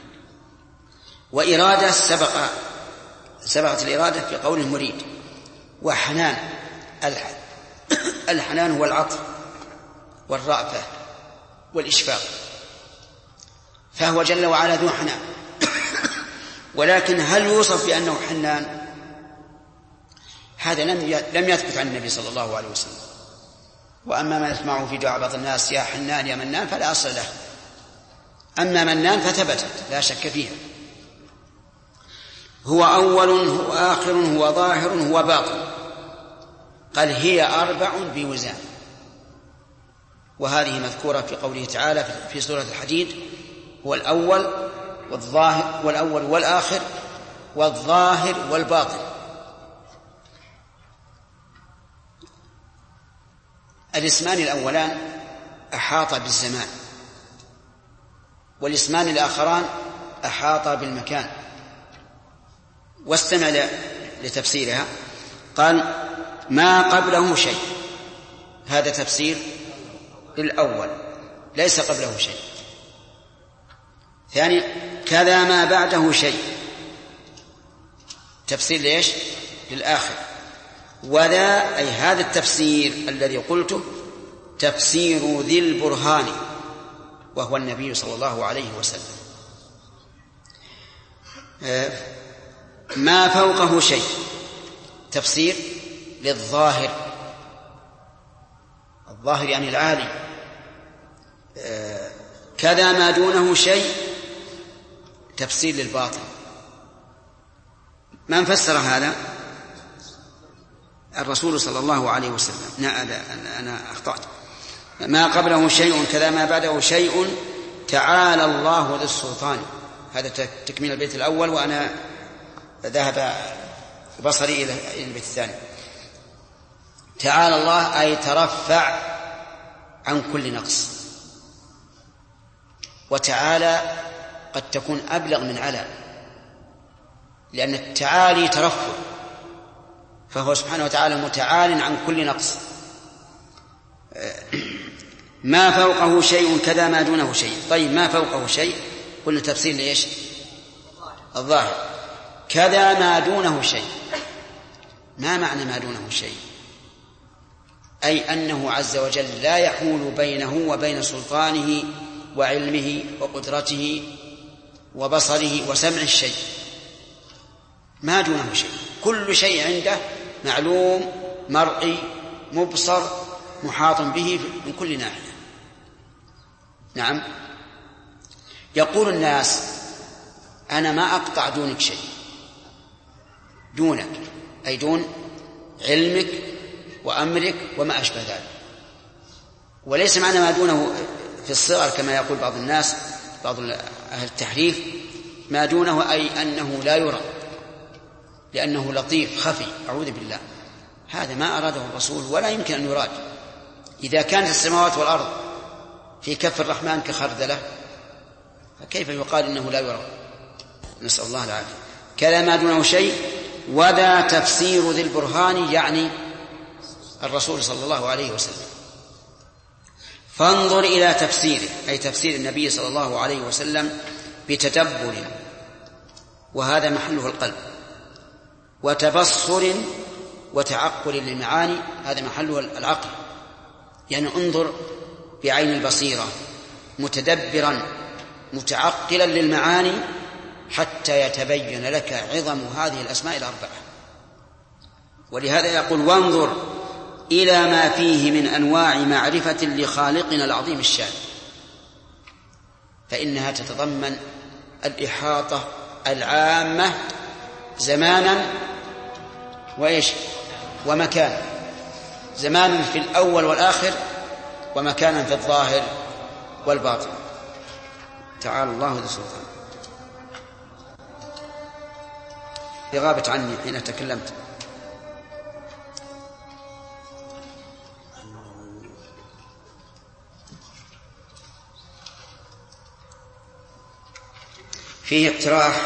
وإرادة سبقت الإرادة في قوله مريد. وحنان، الحنان هو العطف والرأفة والإشفاق، فهو جل وعلا ذو حنان. ولكن هل يوصف بأنه حنان؟ هذا لم يثبت عن النبي صلى الله عليه وسلم. وأما ما يسمعه في دعاء بعض الناس يا حنان يا منان فلا أصل له. أما منان فثبتت لا شك فيها. هو أول هو آخر هو ظاهر هو باطن. قال هي 4 بوزان. وهذه مذكورة في قوله تعالى في سورة الحديد: هو الأول والآخر والظاهر والباطن. الاسمان الأولان أحاط بالزمان، والاسمان الآخران أحاط بالمكان. واستمع لتفسيرها. قال: ما قبله شيء، هذا تفسير الأول، ليس قبله شيء. ثاني: كذا ما بعده شيء، تفسير ليش؟ للآخر. وذا أي هذا التفسير الذي قلته تفسير ذي البرهان، وهو النبي صلى الله عليه وسلم. ما فوقه شيء، تفسير للظاهر، الظاهر يعني العالي. كذا ما دونه شيء، تفسير للباطن. من فسر هذا؟ الرسول صلى الله عليه وسلم. أنا أخطأت. ما قبله شيء كذا ما بعده شيء، تعالى الله ذو السلطان. هذا تكميل البيت الأول، وأنا ذهب بصري إلى البيت الثاني. تعالى الله أي ترفع عن كل نقص. وتعالى قد تكون أبلغ من على، لأن التعالي ترفع، فهو سبحانه وتعالى متعال عن كل نقص. ما فوقه شيء كذا ما دونه شيء. طيب، ما فوقه شيء قلنا تفسير ليش؟ الظاهر. كذا ما دونه شيء، ما معنى ما دونه شيء؟ أي أنه عز وجل لا يحول بينه وبين سلطانه وعلمه وقدرته وبصره وسمع الشيء، ما دونه شيء. كل شيء عنده معلوم مرئي مبصر محاط به من كل ناحية. نعم. يقول الناس: أنا ما أقطع دونك شيء، دونك أي دون علمك وأمرك وما أشبه ذلك. وليس معنى ما دونه في الصغر كما يقول بعض الناس، بعض أهل التحريف، ما دونه أي أنه لا يرى لأنه لطيف خفي، أعوذ بالله. هذا ما أراده الرسول ولا يمكن أن يراد. إذا كانت السماوات والأرض في كف الرحمن كخردلة، فكيف يقال إنه لا يرى؟ نسأل الله العافية. كذا ما دونه شيء. وذا تفسير ذي البرهان، يعني الرسول صلى الله عليه وسلم. فانظر إلى تفسيره، أي تفسير النبي صلى الله عليه وسلم، بتدبر، وهذا محله القلب، وتبصر وتعقل للمعاني، هذا محله العقل. يعني انظر بعين البصيرة متدبرا متعقلا للمعاني حتى يتبين لك عظم هذه الأسماء الأربعة. ولهذا يقول: وانظر إلى ما فيه من أنواع معرفة لخالقنا العظيم الشان، فإنها تتضمن الإحاطة العامة زمانا وإيش ومكان، زمانا في الأول والآخر، ومكانا في الظاهر والباطن. تعالى الله ذو السلطان. غابت عني حين تكلمت. فيه اقتراح،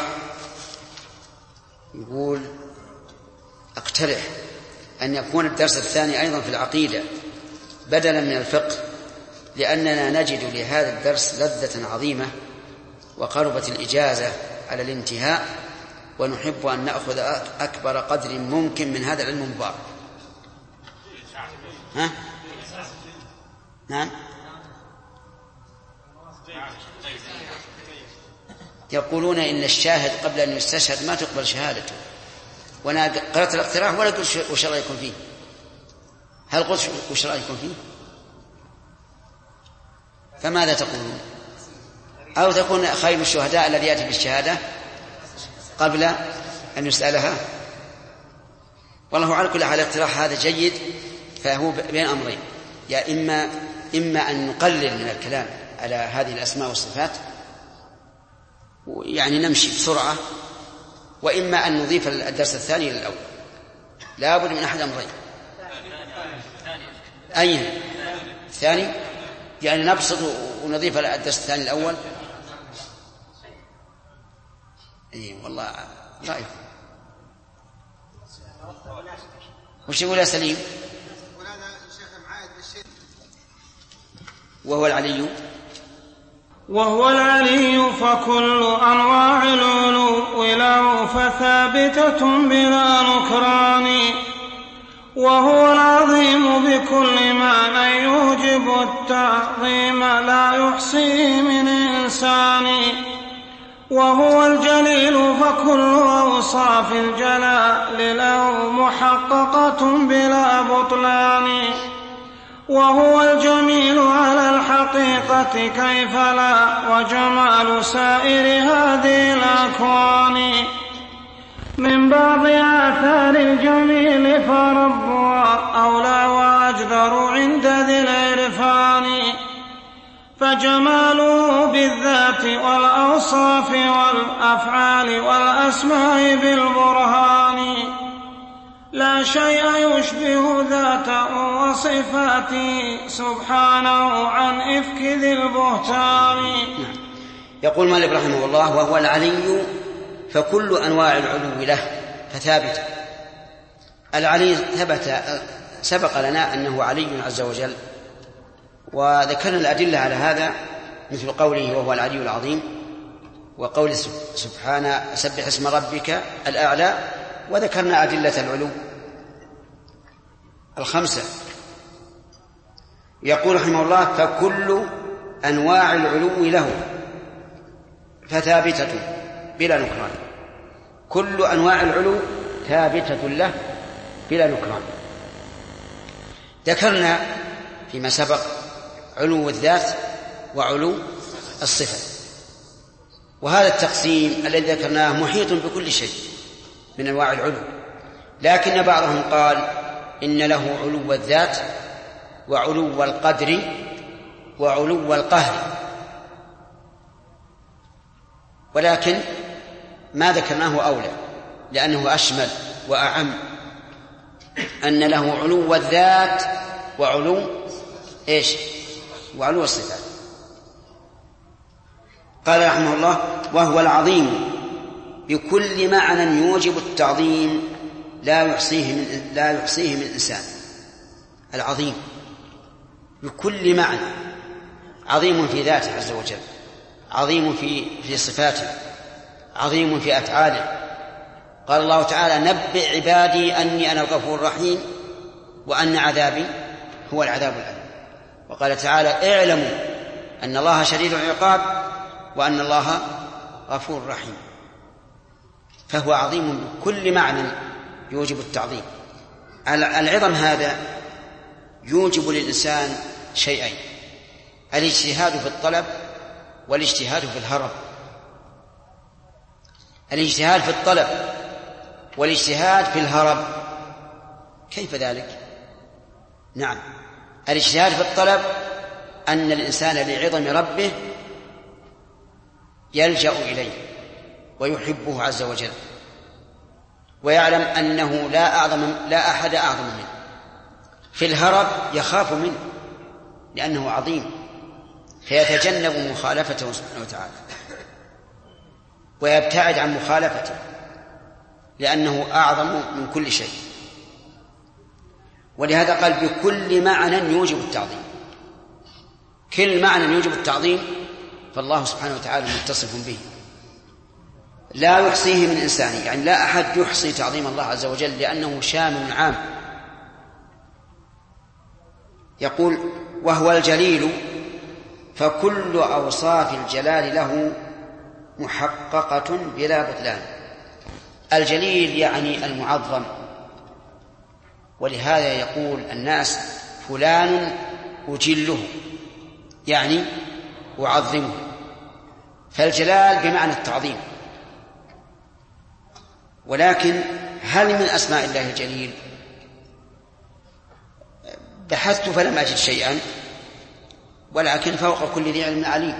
يقول: اقترح أن يكون الدرس الثاني أيضا في العقيدة بدلا من الفقه، لأننا نجد لهذا الدرس لذة عظيمة، وقربت الإجازة على الانتهاء، ونحب أن نأخذ أكبر قدر ممكن من هذا العلم المبارك. ها؟ نعم. يقولون إن الشاهد قبل أن يستشهد ما تقبل شهادته، وأنا قرأت الاقتراح ولا قلت وش رأيكم فيه؟ هل قلت وش رأيكم فيه؟ فماذا تقولون؟ أو تكون خير الشهداء الذي يأتي بالشهادة قبل أن يسألها؟ والله على كل حال الاقتراح هذا جيد، فهو بين أمرين: يا إما إما أن نقلل من الكلام على هذه الأسماء والصفات يعني نمشي بسرعة، وإما أن نضيف الدرس الثاني إلى الأول. لا بد من أحد أمرين. أي الثاني يعني نبسط ونضيف الدرس الثاني الأول. أي والله رأيك. وش يقول يا سليم؟ وهو العلي فكل أنواع العلو له فثابتة بلا نكران، وهو العظيم بكل معنى يوجب التعظيم لا يحصيه من إنسان، وهو الجليل فكل أوصاف الجلال له محققة بلا بطلان، وهو الجميل على الحقيقة كيف لا، وجمال سائر هذه الأكوان من بعض آثار الجميل فربها أولى وأجدر عند ذي العرفان، فجماله بالذات والأوصاف والأفعال والأسماء بالبرهان، لا شيء يشبه ذاته وصفاته سبحانه عن إفك ذي البهتان. يقول مالك رحمه الله: وهو العلي فكل أنواع العلو له فثابت. العلي سبق لنا أنه علي عز وجل، وذكرنا الأدلة على هذا مثل قوله وهو العلي العظيم، وقول سبحانه سبح اسم ربك الأعلى، وذكرنا أدلة العلو 5. يقول رحمه الله: فكل أنواع العلو له فثابتة بلا نكران. كل أنواع العلو ثابتة له بلا نكران. ذكرنا فيما سبق علو الذات وعلو الصفة، وهذا التقسيم الذي ذكرناه محيط بكل شيء من أنواع العلو، لكن بعضهم قال إن له علو الذات وعلو القدر وعلو القهر، ولكن ما ذكرناه أولى لأنه أشمل وأعم، أن له علو الذات وعلو وعلو الصفات. قال رحمه الله: وهو العظيم بكل معنى يوجب التعظيم لا يحصيه من إنسان. العظيم بكل معنى، عظيم في ذاته عز وجل، عظيم في صفاته، عظيم في أفعاله. قال الله تعالى: نبئ عبادي أني أنا الغفور الرحيم وأن عذابي هو العذاب الأليم. وقال تعالى: اعلموا أن الله شديد العقاب وأن الله غفور رحيم. فهو عظيم بكل معنى يوجب التعظيم. العظم هذا يوجب للإنسان شيئين: الاجتهاد في الطلب والاجتهاد في الهرب. الاجتهاد في الطلب والاجتهاد في الهرب. كيف ذلك؟ نعم، الاجتهاد في الطلب أن الإنسان لعظم ربه يلجأ إليه ويحبه عز وجل، ويعلم أنه لا أحد أعظم منه. في الهرب يخاف منه لأنه عظيم، فيتجنب مخالفته سبحانه وتعالى ويبتعد عن مخالفته لأنه أعظم من كل شيء. ولهذا قال: بكل معنى يوجب التعظيم. كل معنى يوجب التعظيم فالله سبحانه وتعالى متصف به لا يحصيه من إنسان، يعني لا أحد يحصي تعظيم الله عز وجل لأنه شامل عام. يقول: وهو الجليل فكل أوصاف الجلال له محققة بلا بطلان. الجليل يعني المعظم، ولهذا يقول الناس فلان أجله، يعني أعظمه. فالجلال بمعنى التعظيم. ولكن هل من أسماء الله الجليل؟ بحثت فلم أجد شيئا ولكن فوق كل ذي علم عليم.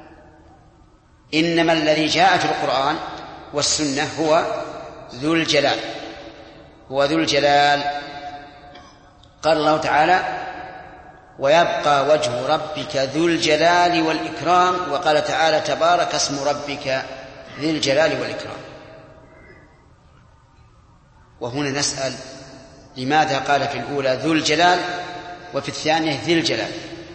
إنما الذي جاء في القرآن والسنة هو ذو الجلال، هو ذو الجلال. قال الله تعالى: ويبقى وجه ربك ذو الجلال والإكرام. وقال تعالى: تبارك اسم ربك ذي الجلال والإكرام. وهنا نسأل: لماذا قال في الأولى ذو الجلال وفي الثانية ذي الجلال؟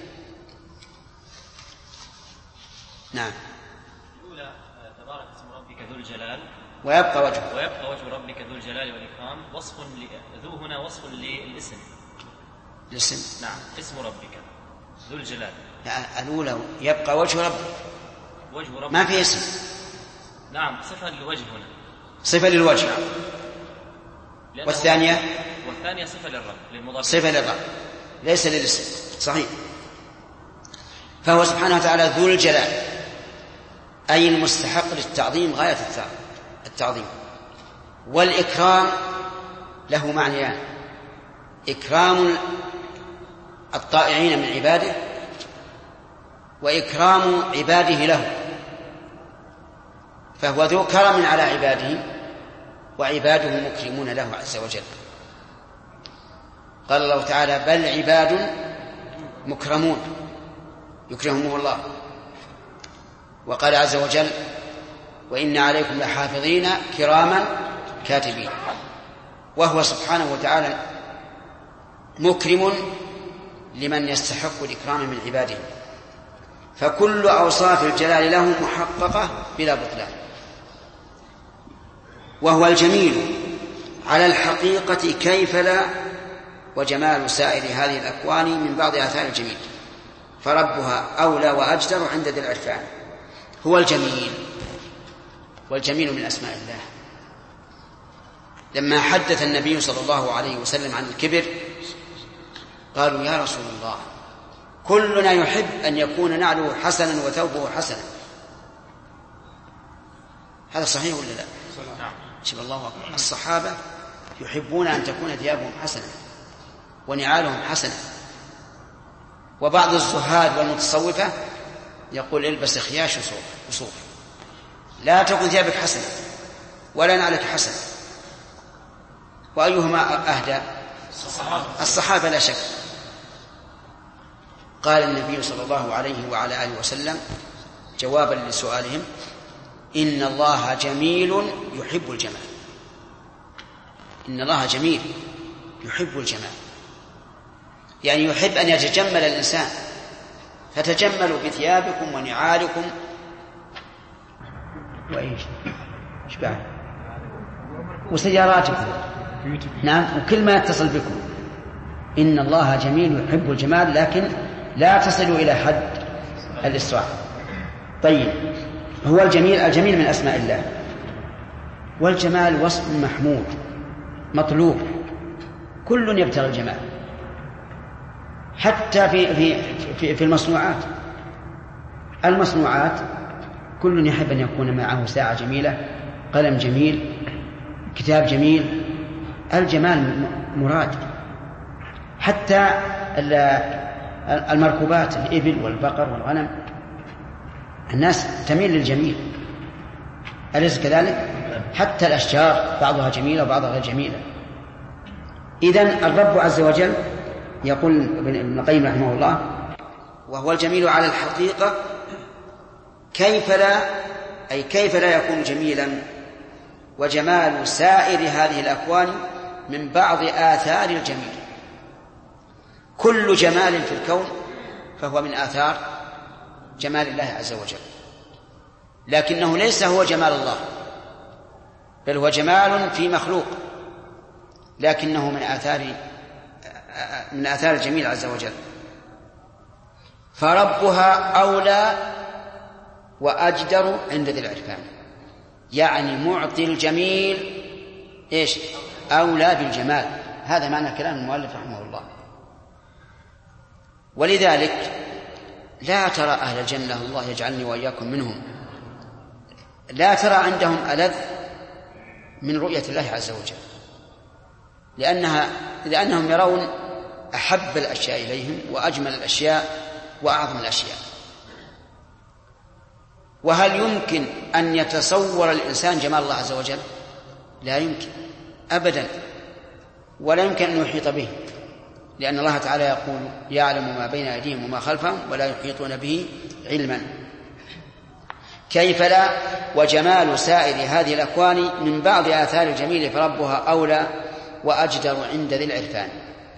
نعم. الأولى تبارك اسم ربك ذو الجلال ويبقى وجه ربك ذو الجلال والإكرام. ذو هنا وصف للاسم. الاسم. نعم، اسم ربك ذو الجلال. الأولى يبقى وجه ربك ما في اسم. نعم، صفة للوجه هنا، صفة للوجه. والثانية صفة للرب، للمضاف، صفة للرب ليس للاسم. صحيح. فهو سبحانه وتعالى ذو الجلال، أي المستحق للتعظيم غاية التعظيم. والإكرام له معنيان: إكرام الطائعين من عباده، وإكرام عباده له. فهو ذو كرم على عباده، وعباده مكرمون له عز وجل. قال الله تعالى: بل عباد مكرمون يكرمهم الله. وقال عز وجل: وإن عليكم لحافظين كراما كاتبين. وهو سبحانه وتعالى مكرم لمن يستحق الإكرام من عباده. فكل أوصاف الجلال له محققة بلا بطلان. وهو الجميل على الحقيقة كيف لا، وجمال سائر هذه الأكوان من بعض آثار الجميل، فربها أولى وأجدر عند ذي العرفان. هو الجميل، والجميل من أسماء الله. لما حدث النبي صلى الله عليه وسلم عن الكبر قالوا: يا رسول الله، كلنا يحب أن يكون نعله حسنا وثوبه حسنا. هذا صحيح ولا لا؟ شوف الله أكبر، الصحابة يحبون أن تكون ثيابهم حسنة ونعالهم حسنة. وبعض الزهاد والمتصوفة يقول: البس خياش وصوف، لا تكن ثيابك حسنة ولا نعلك حسنة. وأيهما أهدى؟ الصحابة لا شك. قال النبي صلى الله عليه وعلى آله وسلم جوابا لسؤالهم: إن الله جميل يحب الجمال. إن الله جميل يحب الجمال، يعني يحب أن يتجمل الإنسان. فتجملوا بثيابكم ونعالكم وإيش بعد وسياراتكم، نعم، وكل ما يتصل بكم. إن الله جميل يحب الجمال، لكن لا تصلوا إلى حد الإسراف. طيب، هو الجميل من أسماء الله. والجمال وصف محمود مطلوب، كل يبتغي الجمال، حتى في المصنوعات كل يحب أن يكون معه ساعة جميلة، قلم جميل، كتاب جميل. الجمال مراد. حتى المركوبات، الإبل والبقر والغنم، الناس تميل للجميل، أليس كذلك؟ حتى الأشجار بعضها جميلة وبعضها غير جميلة. إذن الرب عز وجل يقول ابن القيم رحمه الله: وهو الجميل على الحقيقة كيف لا، أي كيف لا يكون جميلا. وجمال سائر هذه الأكوان من بعض آثار الجميل. كل جمال في الكون فهو من آثار جمال الله عز وجل، لكنه ليس هو جمال الله، بل هو جمال في مخلوق، لكنه من آثار الجميل عز وجل. فربها أولى وأجدر عند ذي العرفان، يعني معطي الجميل إيش؟ أولى بالجمال. هذا معنى كلام المؤلف رحمه الله. ولذلك لا ترى أهل الجنة، الله يجعلني وإياكم منهم، لا ترى عندهم ألذ من رؤية الله عز وجل، لأنهم يرون أحب الأشياء إليهم وأجمل الأشياء وأعظم الأشياء. وهل يمكن أن يتصور الإنسان جمال الله عز وجل؟ لا يمكن أبدا، ولا يمكن أن يحيط به، لأن الله تعالى يقول يعلم ما بين أيديهم وما خلفهم ولا يحيطون به علما. كيف لا؟ وجمال سائر هذه الأكوان من بعض آثار الجميل فربها أولى وأجدر عند ذي العرفان.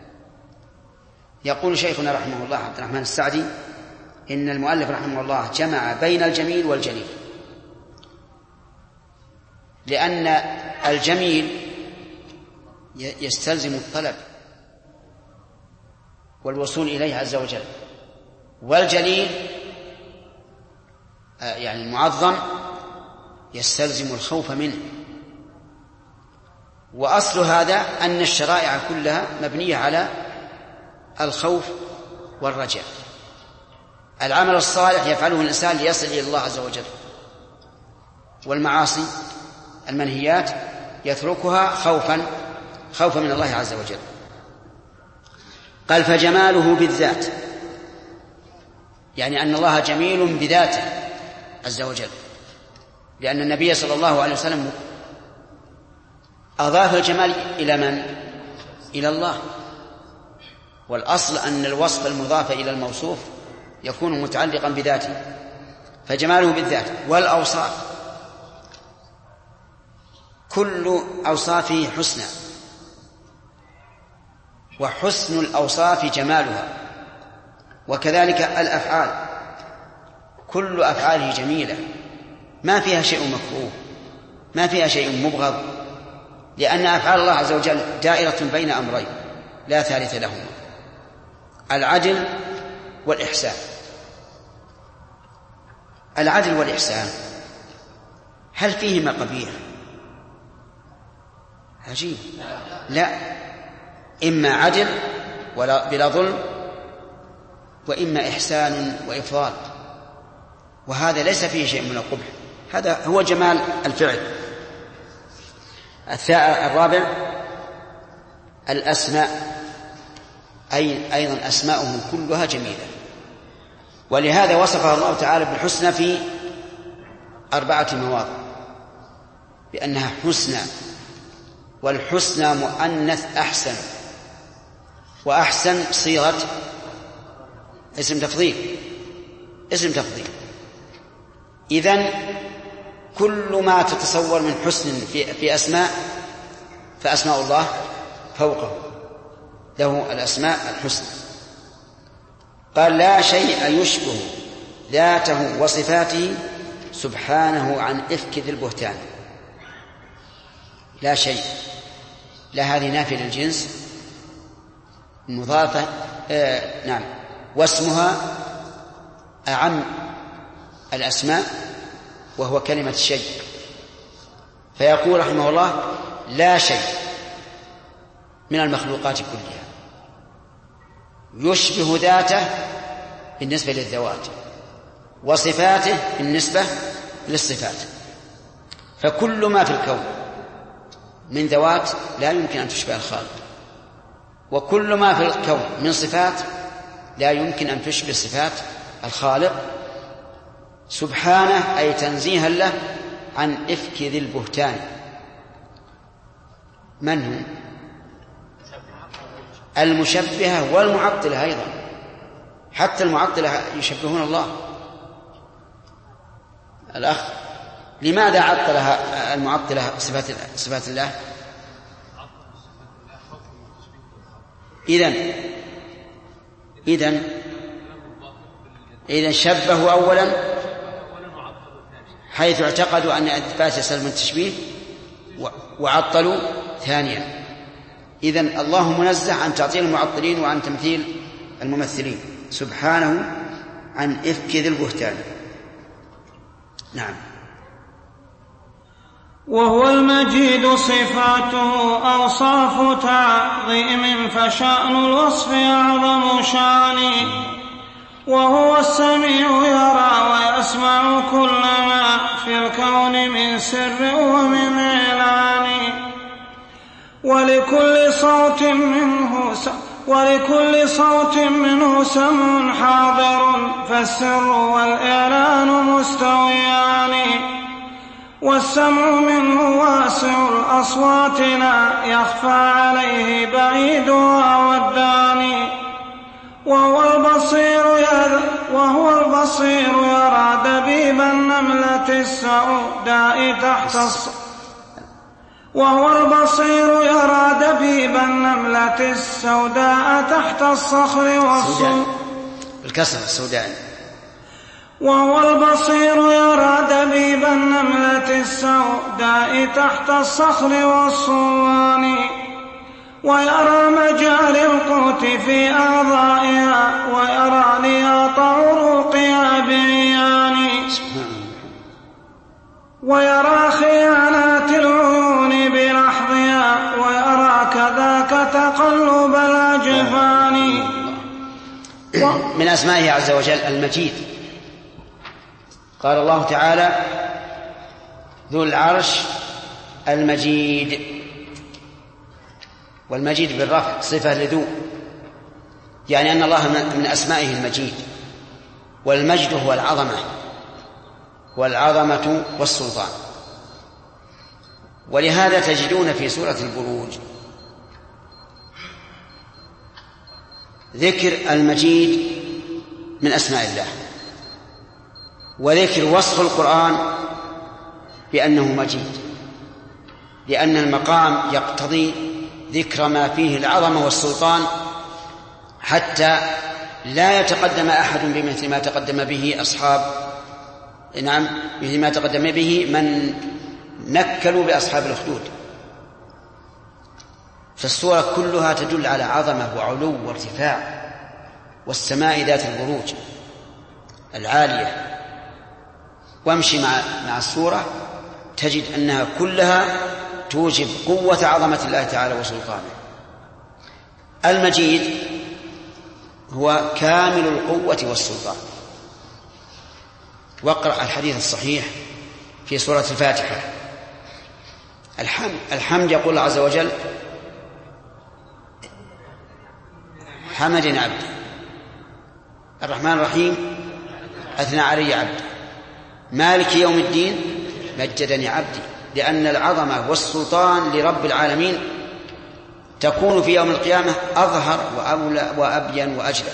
يقول شيخنا رحمه الله عبد الرحمن السعدي إن المؤلف رحمه الله جمع بين الجميل والجليل، لأن الجميل يستلزم الطلب والوصول إليه عز وجل، والجليل يعني المعظم يستلزم الخوف منه. وأصل هذا أن الشرائع كلها مبنية على الخوف والرجاء. العمل الصالح يفعله الإنسان ليصل إلى الله عز وجل، والمعاصي المنهيات يتركها خوفا من الله عز وجل. قال فجماله بالذات، يعني أن الله جميل بذاته عز وجل، لأن النبي صلى الله عليه وسلم أضاف الجمال إلى من؟ إلى الله، والأصل أن الوصف المضاف إلى الموصوف يكون متعلقا بذاته، فجماله بالذات. والأوصاف كل أوصافه حسنى، وحسن الأوصاف جمالها. وكذلك الأفعال كل أفعاله جميلة، ما فيها شيء مكروه، ما فيها شيء مبغض، لأن أفعال الله عز وجل دائرة بين أمرين لا ثالث لهما: العدل والإحسان. العدل والإحسان هل فيهما قبيح؟ عجيب، لا، إما عدل بلا ظلم، وإما إحسان وإفضال، وهذا ليس فيه شيء من القبح، هذا هو جمال الفعل. الرابع الأسماء، أيضا أسماؤه كلها جميلة، ولهذا وصفها الله تعالى بالحسنى في 4 مواضع بأنها حسنى، والحسنى مؤنث أحسن، وأحسن صيغة اسم تفضيل. إذن كل ما تتصور من حسن في أسماء فأسماء الله فوقه، له الأسماء الحسنى. قال لا شيء يشبه ذاته وصفاته سبحانه عن إفك ذي البهتان. لا شيء، لا هذه نافية للجنس مضافة نعم، واسمها أعم الأسماء وهو كلمة الشيء. فيقول رحمه الله لا شيء من المخلوقات كلها يشبه ذاته بالنسبة للذوات، وصفاته بالنسبة للصفات. فكل ما في الكون من ذوات لا يمكن أن تشبه الخالق، وكل ما في الكون من صفات لا يمكن أن تشبه صفات الخالق سبحانه، أي تنزيها له عن إفك ذي البهتان. من هم؟ المشبهة والمعطلة أيضا، حتى المعطلة يشبهون الله. الأخ لماذا عطلها المعطلة صفات الله؟ إذن شبهوا أولا حيث اعتقدوا أن إثبات يسلم من التشبيه، وعطلوا ثانيا. إذن الله منزه عن تعطيل المعطلين وعن تمثيل الممثلين، سبحانه عن إفك ذي البهتان. نعم. وهو المجيد صفاته أوصاف تعظيم، فشأن الوصف أعظم شأن. وهو السميع يرى ويسمع كل ما في الكون من سر ومن إعلان، ولكل ولكل صوت منه سمع حاضر، فالسر والإعلان مستويان، والسمع منه واسع الأصوات لا يخفى عليه بعيدها والداني، وهو البصير يرى دبيب النملة السوداء تحت الصخر والصلبان. بالكسر السوداء. وهو البصير يرى دبيب النملة السوداء تحت الصخر والصلبان، ويرى مجاري القوت في أعضائها، ويرى نياط عروقها بعيان، ويرى خيانات العيون بلحظها، ويرى كذاك تقلب الأجفان. من أسمائه عز وجل المجيد. قال الله تعالى: ذو العرش المجيد، والمجيد بالرفع صفة لذو، يعني أن الله من أسمائه المجيد، والمجد هو العظمة والسلطان. ولهذا تجدون في سورة البروج ذكر المجيد من أسماء الله، وذكر وصف القرآن بأنه مجيد، لأن المقام يقتضي ذكر ما فيه العظمة والسلطان، حتى لا يتقدم أحد بمثل ما تقدم به مثل ما تقدم به من نكلوا بأصحاب الأخدود. فالسورة كلها تدل على عظمة وعلو وارتفاع، والسماء ذات البروج العالية. وامشي مع السورة تجد أنها كلها توجب قوة عظمة الله تعالى وسلطانه. المجيد هو كامل القوة والسلطان. واقرأ الحديث الصحيح في سورة الفاتحة. الحمد يقول الله عز وجل: حمدني عبدي. الرحمن الرحيم: أثنى علي عبدي. مالك يوم الدين: مجدني عبدي. لأن العظمة والسلطان لرب العالمين تكون في يوم القيامة أظهر وأولى وأبين وأجلى.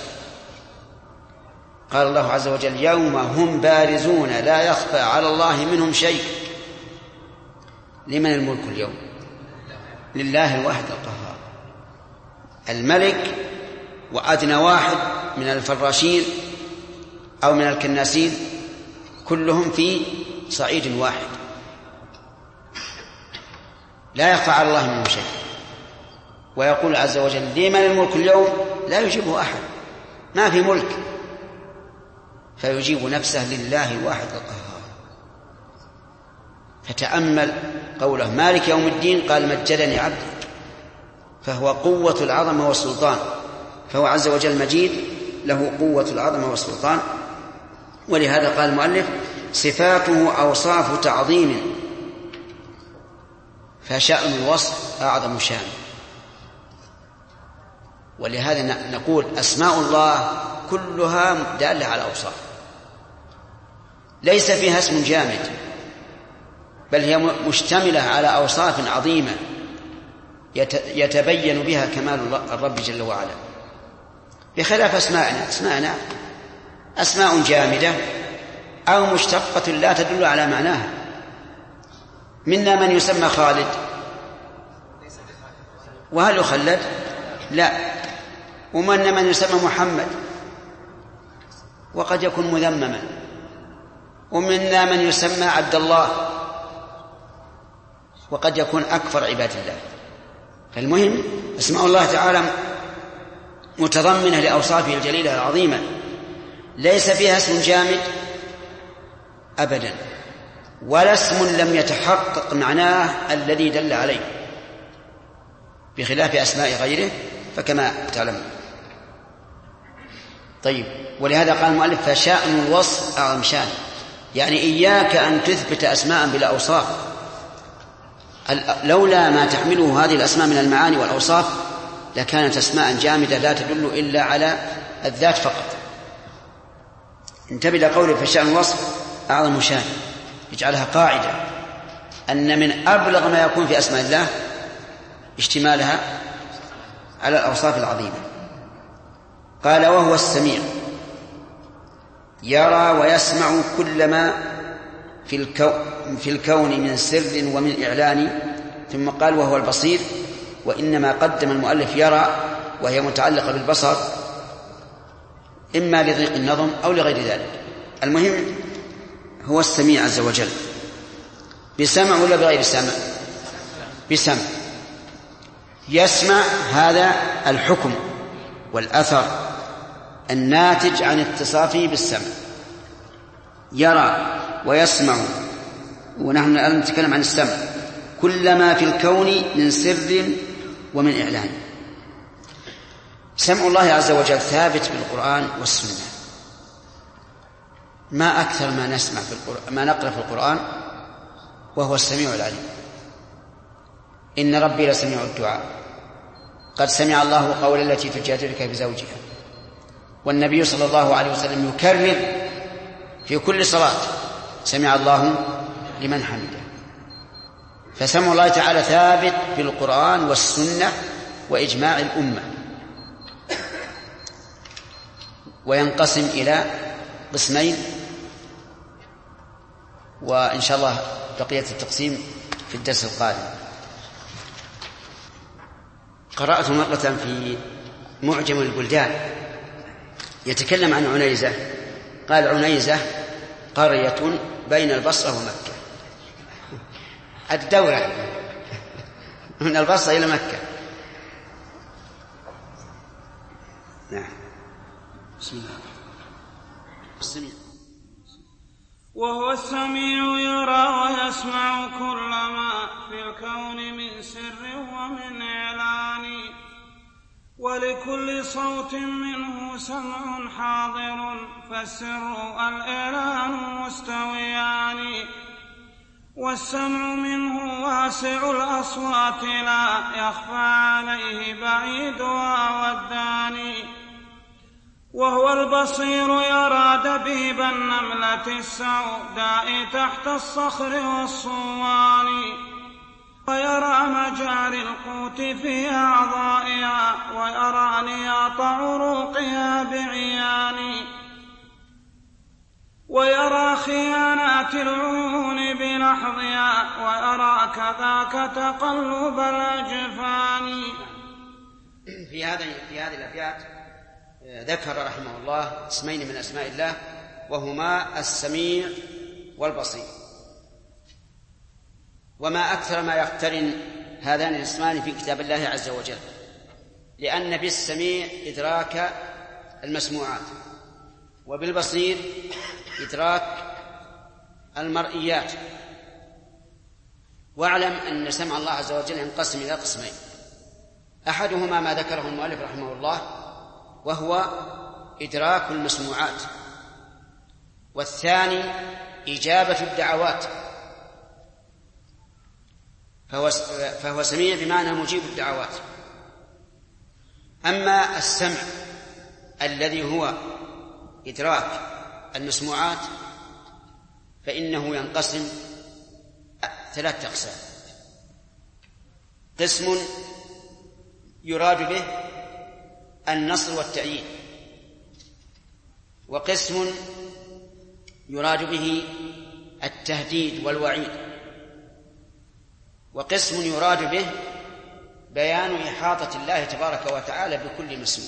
قال الله عز وجل: يوم هم بارزون لا يخفى على الله منهم شيء. لمن الملك اليوم؟ لله الواحد القهار. الملك وأدنى واحد من الفراشين أو من الكناسين كلهم في صعيد واحد، لا يخفى على الله منهم شيء. ويقول عز وجل: لمن الملك اليوم؟ لا يجيبه أحد، ما في ملك، فيجيب نفسه لله الواحد القهار. فتأمل قوله مالك يوم الدين، قال: مجدني عبدي، فهو قوة العظمة والسلطان. فهو عز وجل مجيد، له قوة العظمة والسلطان. ولهذا قال المؤلف: صفاته أوصاف تعظيم، فشأن الوصف أعظم شأن. ولهذا نقول أسماء الله كلها دالة على أوصاف، ليس فيها اسم جامد، بل هي مشتملة على أوصاف عظيمة يتبين بها كمال الرب جل وعلا، بخلاف أسماءنا أسماء جامدة أو مشتقة لا تدل على معناها. منا من يسمى خالد، وهل يخلد؟ لا. ومنا من يسمى محمد، وقد يكون مذمما. ومنا من يسمى عبد الله، وقد يكون أكفر عباد الله. فالمهم اسماء الله تعالى متضمنة لأوصافه الجليلة العظيمة، ليس فيها اسم جامد أبدا، ولا اسم لم يتحقق معناه الذي دل عليه، بخلاف أسماء غيره فكما تعلم. طيب، ولهذا قال المؤلف: فشأن الوصف أعظم شأن. يعني إياك أن تثبت أسماء بلا أوصاف، لولا ما تحمله هذه الأسماء من المعاني والأوصاف لكانت أسماء جامدة لا تدل إلا على الذات فقط. انتبه لقوله فشأن الوصف أعظم شان، يجعلها قاعدة أن من أبلغ ما يكون في أسماء الله اشتمالها على الأوصاف العظيمة. قال وهو السميع يرى ويسمع كل ما في الكون من سر ومن إعلان. ثم قال وهو البصير، وإنما قدم المؤلف يرى وهي متعلقة بالبصر إما لضيق النظم أو لغير ذلك. المهم هو السميع عز وجل بسمع ولا بغير سمع؟ بسمع. يسمع هذا الحكم والأثر الناتج عن اتصافه بالسمع. يرى ويسمع، ونحن الآن نتكلم عن السمع، كل ما في الكون من سر ومن إعلان. سمع الله عز وجل ثابت بالقرآن والسنة. ما أكثر ما نسمع ما نقرأ في القرآن وهو السميع العليم. إن ربي لسميع الدعاء، قد سمع الله قول التي تجادلك في زوجها. والنبي صلى الله عليه وسلم يكرر في كل صلاة سمع الله لمن حمده. فسمع الله تعالى ثابت بالقرآن والسنة وإجماع الأمة، وينقسم إلى قسمين، وإن شاء الله بقية التقسيم في الدرس القادم. قرأت مرة في معجم البلدان يتكلم عن عنيزة، قال عنيزة قرية بين البصرة ومكة، الدورة من البصرة إلى مكة. نعم. بسم الله. السميع وهو السميع يرى ويسمع كل ما في الكون من سر ومن إعلان، ولكل صوت منه سمع حاضر، فالسر والإعلان مستويان. والسمع منه واسع الأصوات لا يخفى عليه بعيدها والداني. وهو البصير يرى دبيب النملة السوداء تحت الصخر والصوان، ويرى مجاري القوت في أعضائها، ويرى نياط عروقها بعيان، ويرى خيانات العيون بلحظها، ويرى كذاك تقلب الأجفان. في هذه الأبيات ذكر رحمه الله اسمين من أسماء الله، وهما السميع والبصير. وما أكثر ما يقترن هذان الاسمان في كتاب الله عز وجل، لأن بالسميع إدراك المسموعات، وبالبصير إدراك المرئيات. واعلم أن سمع الله عز وجل ينقسم إلى قسمين، أحدهما ما ذكره المؤلف رحمه الله وهو إدراك المسموعات، والثاني إجابة الدعوات، فهو سميع بمعنى مجيب الدعوات. أما السمع الذي هو إدراك المسموعات فإنه ينقسم 3 أقسام. قسم يراد به النصر والتأييد، وقسم يراد به التهديد والوعيد، وقسم يراد به بيان إحاطة الله تبارك وتعالى بكل مسموع.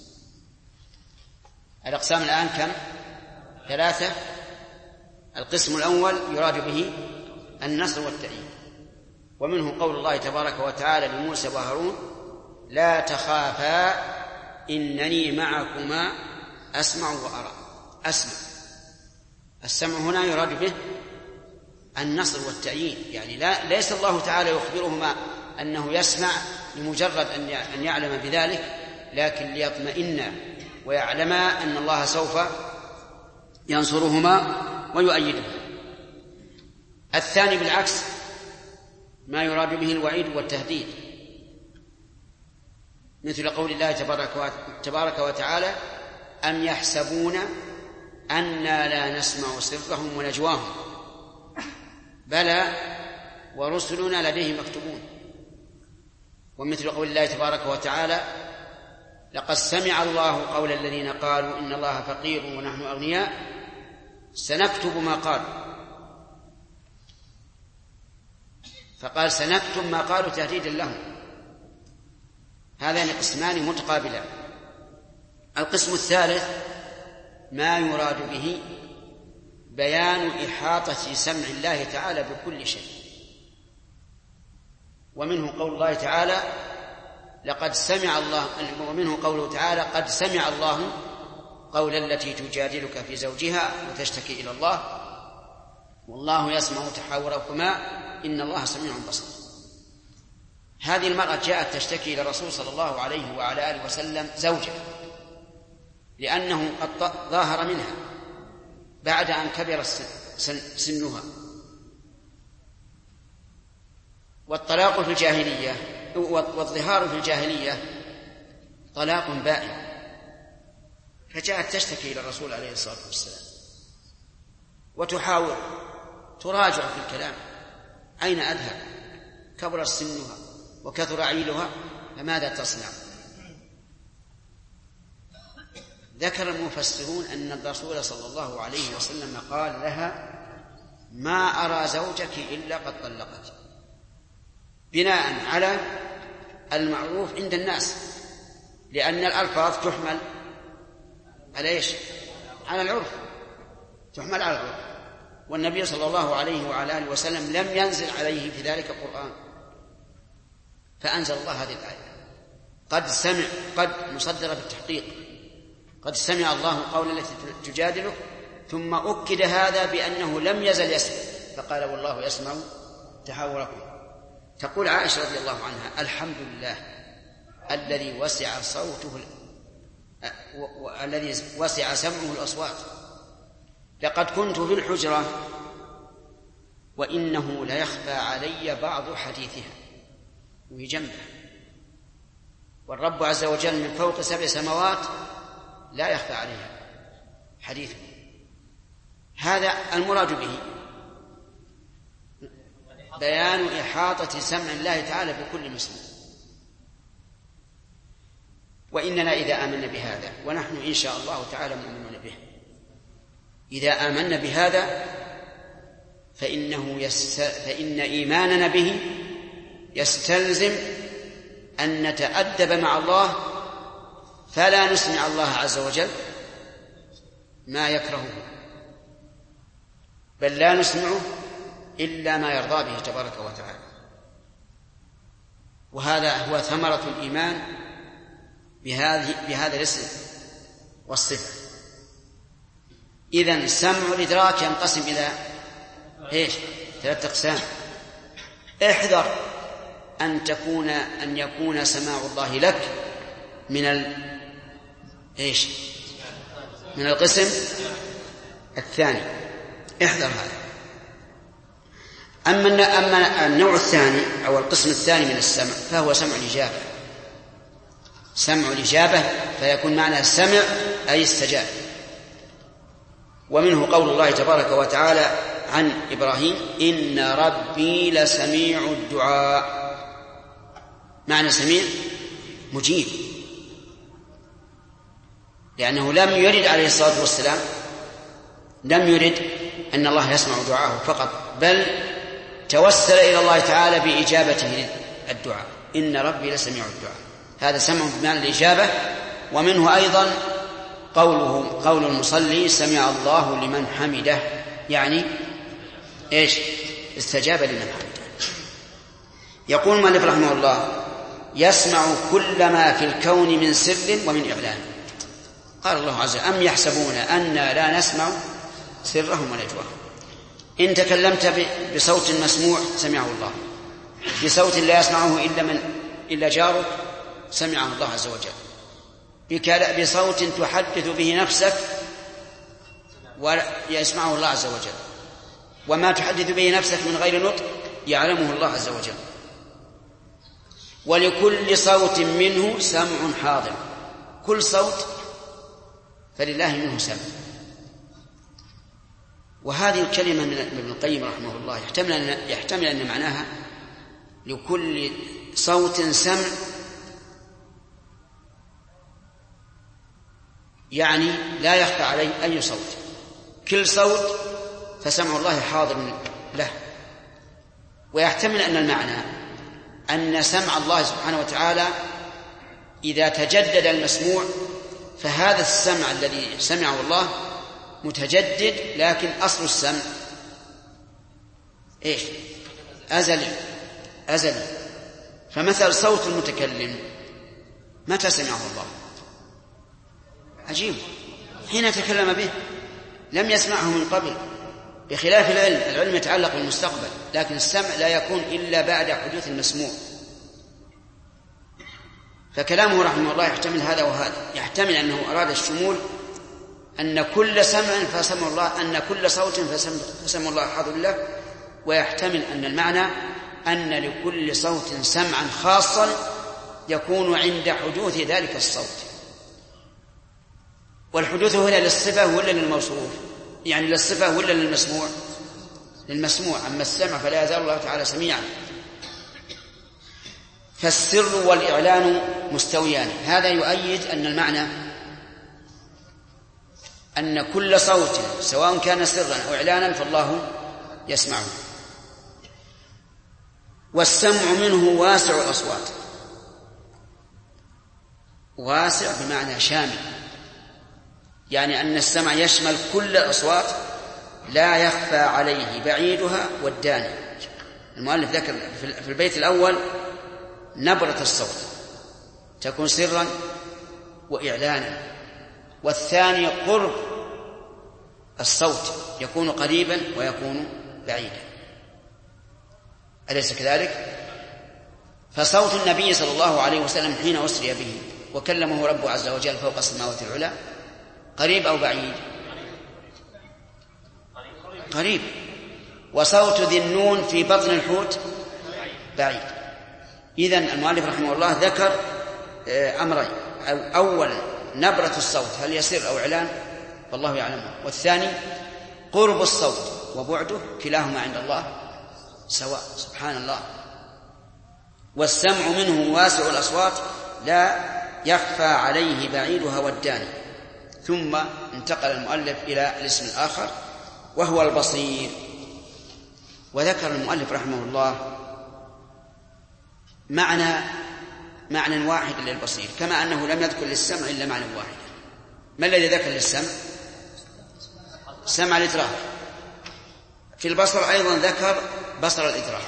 الأقسام الآن كم؟ 3. القسم الأول يراد به النصر والتأييد، ومنه قول الله تبارك وتعالى لموسى وهارون لا تخافا إنني معكما أسمع وأرى. أسمع، السمع هنا يراد به النصر والتأييد، يعني ليس الله تعالى يخبرهما أنه يسمع لمجرد أن يعلم بذلك، لكن ليطمئن ويعلما أن الله سوف ينصرهما ويؤيدهما. الثاني بالعكس ما يراد به الوعيد والتهديد، مثل قول الله تبارك وتعالى: أم يحسبون أنا لا نسمع سرهم ونجواهم بلى ورسلنا لديهم مكتوبون. ومثل قول الله تبارك وتعالى: لقد سمع الله قول الذين قالوا إن الله فقير ونحن أغنياء سنكتب ما قالوا. فقال سنكتب ما قالوا تهديدا لهم. هذان قسمان متقابلان. القسم الثالث ما يراد به بيان إحاطة سمع الله تعالى بكل شيء، ومنه قول الله تعالى: لقد سمع الله، ومنه قوله تعالى: قد سمع الله قول التي تجادلك في زوجها وتشتكي إلى الله والله يسمع تحاوركما إن الله سميع بصير. هذه المرأة جاءت تشتكي إلى الرسول صلى الله عليه وعلى آله وسلم زوجها، لأنه قد ظاهر منها بعد أن كبر سنها. والطلاق في الجاهلية والظهار في الجاهلية طلاق بائن. فجاءت تشتكي إلى الرسول عليه الصلاة والسلام وتحاول تراجع في الكلام: أين أذهب؟ كبر سنها وكثر عيلها، فماذا تصنع؟ ذكر المفسرون أن الرسول صلى الله عليه وسلم قال لها: ما أرى زوجك إلا قد طلقت، بناء على المعروف عند الناس، لأن الألفاظ تحمل على إيش؟ على العرف، تحمل على العرف. والنبي صلى الله عليه وعلى آله وسلم لم ينزل عليه في ذلك القرآن، فأنزل الله هذه الآية: قد سمع، قد مصدرة بالتحقيق، قد سمع الله قول التي تجادلك، ثم أكد هذا بأنه لم يزل يسمع، فقال: والله يسمع تحاوركم. تقول عائشة رضي الله عنها: الحمد لله الذي وسع صوته الذي وسع سمعه الأصوات، لقد كنت في الحجرة وإنه ليخفى علي بعض حديثها، وهي جنبه، والرب عز وجل من فوق 7 سماوات لا يخفى عليها حديثه. هذا المراد به بيان إحاطة سمع الله تعالى بكل مسلم. وإننا إذا آمنا بهذا، ونحن إن شاء الله تعالى مؤمنون به، إذا آمنا بهذا فإن إيماننا به يستلزم أن نتأدب مع الله، فلا نسمع الله عز وجل ما يكرهه، بل لا نسمعه إلا ما يرضى به تبارك وتعالى. وهذا هو ثمرة الإيمان بهذا الاسم والصفة. إذن سمع الإدراك ينقسم إلى 3 أقسام. احذر أن يكون سماع الله لك من من القسم الثاني، احذر هذا. أما النوع الثاني أو القسم الثاني من السمع فهو سمع الإجابة. سمع الإجابة فيكون معنى السمع أي استجاب. ومنه قول الله تبارك وتعالى عن إبراهيم: إن ربي لسميع الدعاء. معنى سميع مجيب، لأنه لم يرد عليه الصلاة والسلام، لم يرد أن الله يسمع دعاءه فقط، بل توسل إلى الله تعالى بإجابته الدعاء: إن ربي لسميع الدعاء. هذا سمع بمعنى الإجابة. ومنه أيضا قول المصلي: سمع الله لمن حمده، يعني استجاب لمن حمده. يقول المؤلف رحمه الله: يسمع كل ما في الكون من سر ومن إعلان. قال الله عز وجل: أم يحسبون أنا لا نسمع سرهم ونجواهم. إن تكلمت بصوت مسموع سمعه الله، بصوت لا يسمعه إلا جارك سمعه الله عز وجل، بصوت تحدث به نفسك ويسمعه الله عز وجل، وما تحدث به نفسك من غير نطق يعلمه الله عز وجل. ولكل صوت منه سمع حاضر. كل صوت فلله منه سمع. وهذه الكلمة من ابن القيم رحمه الله يحتمل أن معناها لكل صوت سمع، يعني لا يخفى عليه أي صوت، كل صوت فسمع الله حاضر له. ويحتمل أن المعنى أن سمع الله سبحانه وتعالى إذا تجدد المسموع فهذا السمع الذي سمعه الله متجدد، لكن أصل السمع إيش؟ أزلي. فمثل صوت المتكلم متى سمعه الله؟ عجيب، حين تكلم به، لم يسمعه من قبل، بخلاف العلم يتعلق بالمستقبل، لكن السمع لا يكون إلا بعد حدوث المسموع. فكلامه رحمه الله يحتمل هذا وهذا، يحتمل أنه أراد الشمول، أن كل سمع فسمع الله، أن كل صوت فسمع الله حاضر له، ويحتمل أن المعنى أن لكل صوت سمعا خاصا يكون عند حدوث ذلك الصوت. والحدوث هنا للصفة ولا للموصوف؟ يعني للصفة ولا للمسموع؟ للمسموع. أما السمع فلا يزال الله تعالى سميعا. فالسر والإعلان مستويان. هذا يؤيد أن المعنى أن كل صوت سواء كان سرا أو إعلانا فالله يسمعه. والسمع منه واسع الأصوات. واسع بمعنى شامل، يعني أن السمع يشمل كل الأصوات لا يخفى عليه بعيدها والداني. المؤلف ذكر في البيت الأول نبرة الصوت تكون سرا وإعلانا، والثاني قرب الصوت يكون قريبا ويكون بعيدا، أليس كذلك؟ فصوت النبي صلى الله عليه وسلم حين أسري به وكلمه ربه عز وجل فوق السماوات العلى قريب أو بعيد؟ قريب. وصوت ذي النون في بطن الحوت بعيد. إذن المؤلف رحمه الله ذكر أمرين: أولا نبرة الصوت هل يسر أو إعلان فالله يعلمه، والثاني قرب الصوت وبعده كلاهما عند الله سواء سبحان الله. والسمع منه واسع الأصوات لا يخفى عليه بعيدها والداني. ثم انتقل المؤلف إلى الاسم الآخر وهو البصير. وذكر المؤلف رحمه الله معنى واحد للبصير، كما أنه لم يذكر للسمع إلا معنى واحد. ما الذي ذكر للسمع؟ سمع الإدراك. في البصر أيضا ذكر بصر الإدراك،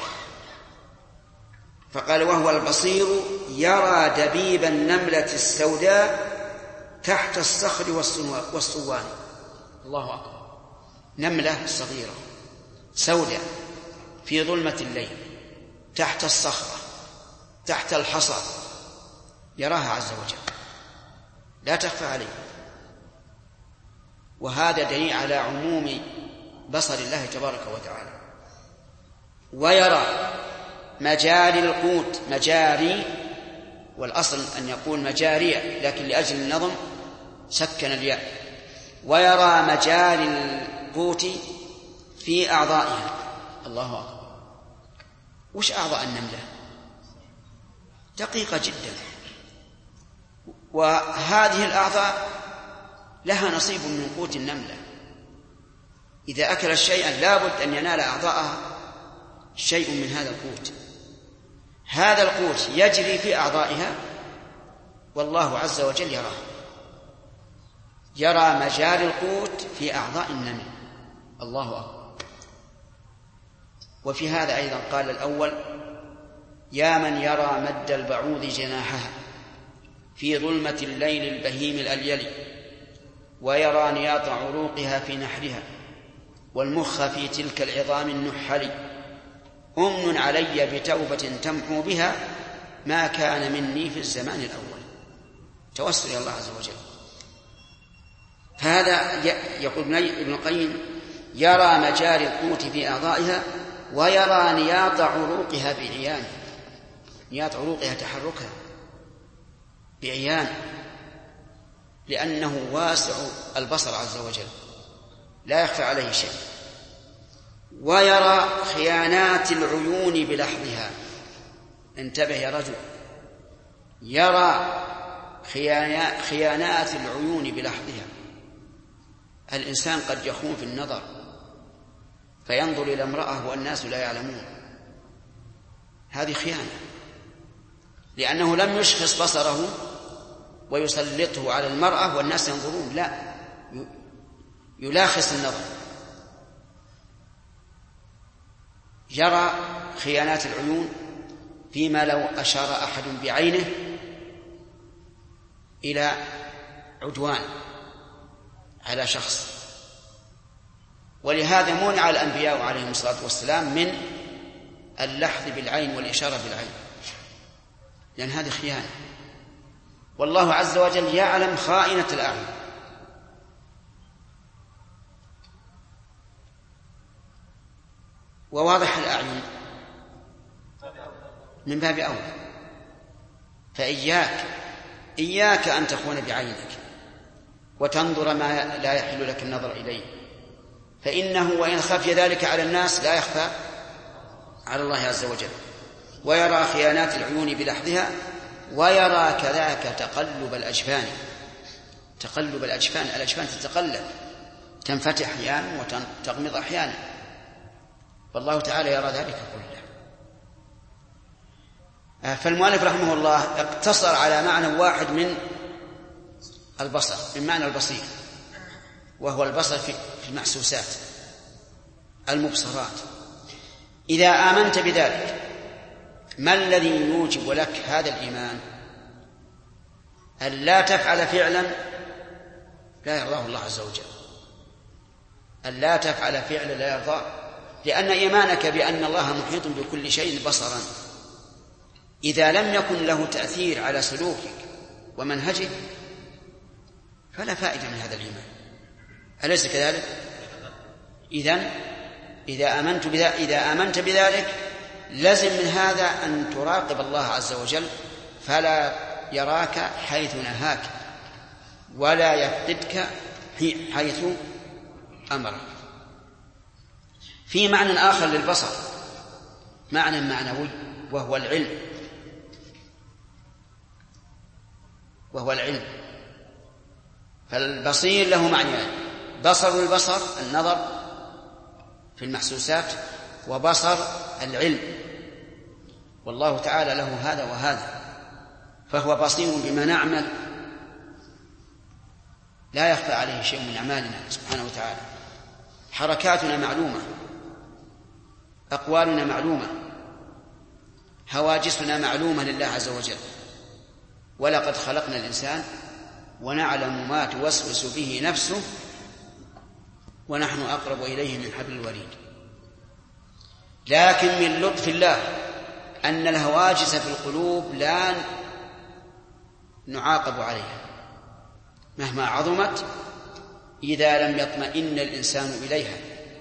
فقال وهو البصير يرى دبيب النملة السوداء تحت الصخر والصوان. الله أكبر، نملة صغيرة سوداء في ظلمة الليل تحت الصخرة تحت الحصى يراها عز وجل لا تخفى عليه. وهذا دليل على عموم بصر الله تبارك وتعالى. ويرى مجاري القوت، مجاري والأصل أن يقول مجاري، لكن لأجل النظم سكن الياء. ويرى مجاري القوت في أعضائها. الله أكبر، وش أعضاء النملة؟ دقيقة جدا، وهذه الأعضاء لها نصيب من قوت النملة. إذا أكلت شيئا لابد أن ينال أعضاءها شيء من هذا القوت. هذا القوت يجري في أعضائها والله عز وجل يراه. يرى مجاري القوت في أعضاء النمل. الله أكبر. وفي هذا أيضا قال الأول يا من يرى مد البعوض جناحها في ظلمة الليل البهيم الأليل، ويرى نياط عروقها في نحرها، والمخ في تلك العظام النحل. أمن علي بتوبة تمحو بها ما كان مني في الزمان الأول. توسل إلى الله عز وجل. فهذا يقول ابن القيم يرى مجاري القوت في أعضائها ويرى نياط عروقها بعيانه. نيات عروقها تحركها بعيان، لأنه واسع البصر عز وجل لا يخفى عليه شيء. ويرى خيانات العيون بلحظها. انتبه يا رجل، يرى خيانات العيون بلحظها. الإنسان قد يخون في النظر فينظر إلى امرأة والناس لا يعلمون، هذه خيانة، لأنه لم يشخص بصره ويسلطه على المرأة والناس ينظرون، لا، يلاخص النظر. يرى خيانات العيون فيما لو أشار أحد بعينه إلى عدوان على شخص. ولهذا منع الأنبياء عليهم الصلاة والسلام من اللحظ بالعين والإشارة بالعين، لأن هذه خيانة، والله عز وجل يعلم خائنة الأعين. وواضح الأعين من باب أولى. فإياك أن تخون بعينك وتنظر ما لا يحل لك النظر إليه، فإنه وإن خفي ذلك على الناس لا يخفى على الله عز وجل. ويرى خيانات العيون بلحظها، ويرى كذاك تقلب الأجفان. تقلب الأجفان، الأجفان تتقلب، تنفتح أحيانا وتغمض أحيانا، والله تعالى يرى ذلك كله. فالمؤلف رحمه الله اقتصر على معنى واحد من البصر، من معنى البصير، وهو البصر في المحسوسات المبصرات. إذا آمنت بذلك، ما الذي يوجب لك هذا الإيمان؟ أن لا تفعل فعلا لا يرضاه الله عز وجل، أن لا تفعل فعلا لا يرضاه، لأن إيمانك بأن الله محيط بكل شيء بصرا إذا لم يكن له تأثير على سلوكك ومنهجك فلا فائدة من هذا الإيمان، أليس كذلك؟ إذا آمنت بذلك لازم من هذا أن تراقب الله عز وجل فلا يراك حيث نهاك ولا يفقدك حيث أمرك. في معنى آخر للبصر، معنى معنوي، وهو العلم. فالبصير له معنيان: بصر البصر النظر في المحسوسات، وبصر العلم، والله تعالى له هذا وهذا، فهو بصير بما نعمل لا يخفى عليه شيء من أعمالنا سبحانه وتعالى. حركاتنا معلومة، أقوالنا معلومة، هواجسنا معلومة لله عز وجل. ولقد خلقنا الإنسان ونعلم ما توسوس به نفسه ونحن أقرب إليه من حبل الوريد. لكن من لطف الله أن الهواجس في القلوب لا نعاقب عليها مهما عظمت إذا لم يطمئن الإنسان إليها.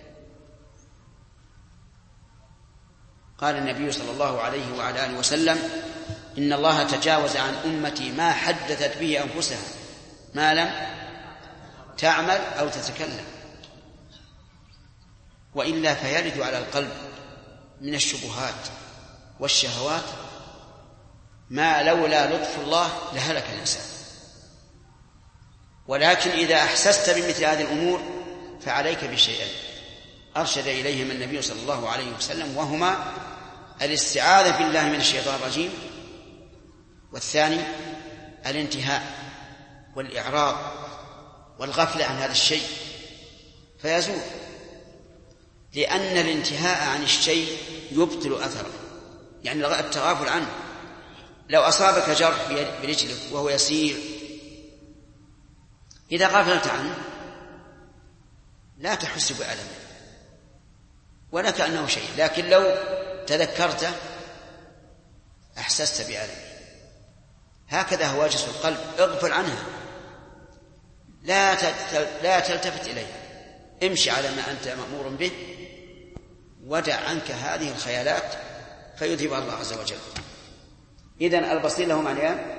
قال النبي صلى الله عليه وعلى آله وسلم: إن الله تجاوز عن أمتي ما حدثت به أنفسها ما لم تعمل أو تتكلم. وإلا فيرد على القلب من الشبهات والشهوات ما لولا لطف الله لهلك الإنسان. ولكن إذا أحسست بمثل هذه الأمور فعليك بشيئين أرشد إليهما النبي صلى الله عليه وسلم، وهما الاستعاذة بالله من الشيطان الرجيم، والثاني الانتهاء والإعراض والغفلة عن هذا الشيء فيزول، لأن الانتهاء عن الشيء يبطل أثره، يعني التغافل عنه. لو أصابك جرح برجلك وهو يسير، إذا غفلت عنه لا تحس بألم ولا كأنه شيء، لكن لو تذكرته أحسست بألم. هكذا هواجس القلب، اغفل عنها، لا تلتفت إليها، امشي على ما أنت مأمور به، ودع عنك هذه الخيالات فيذهب الله عز وجل. إذن البصير له معنيان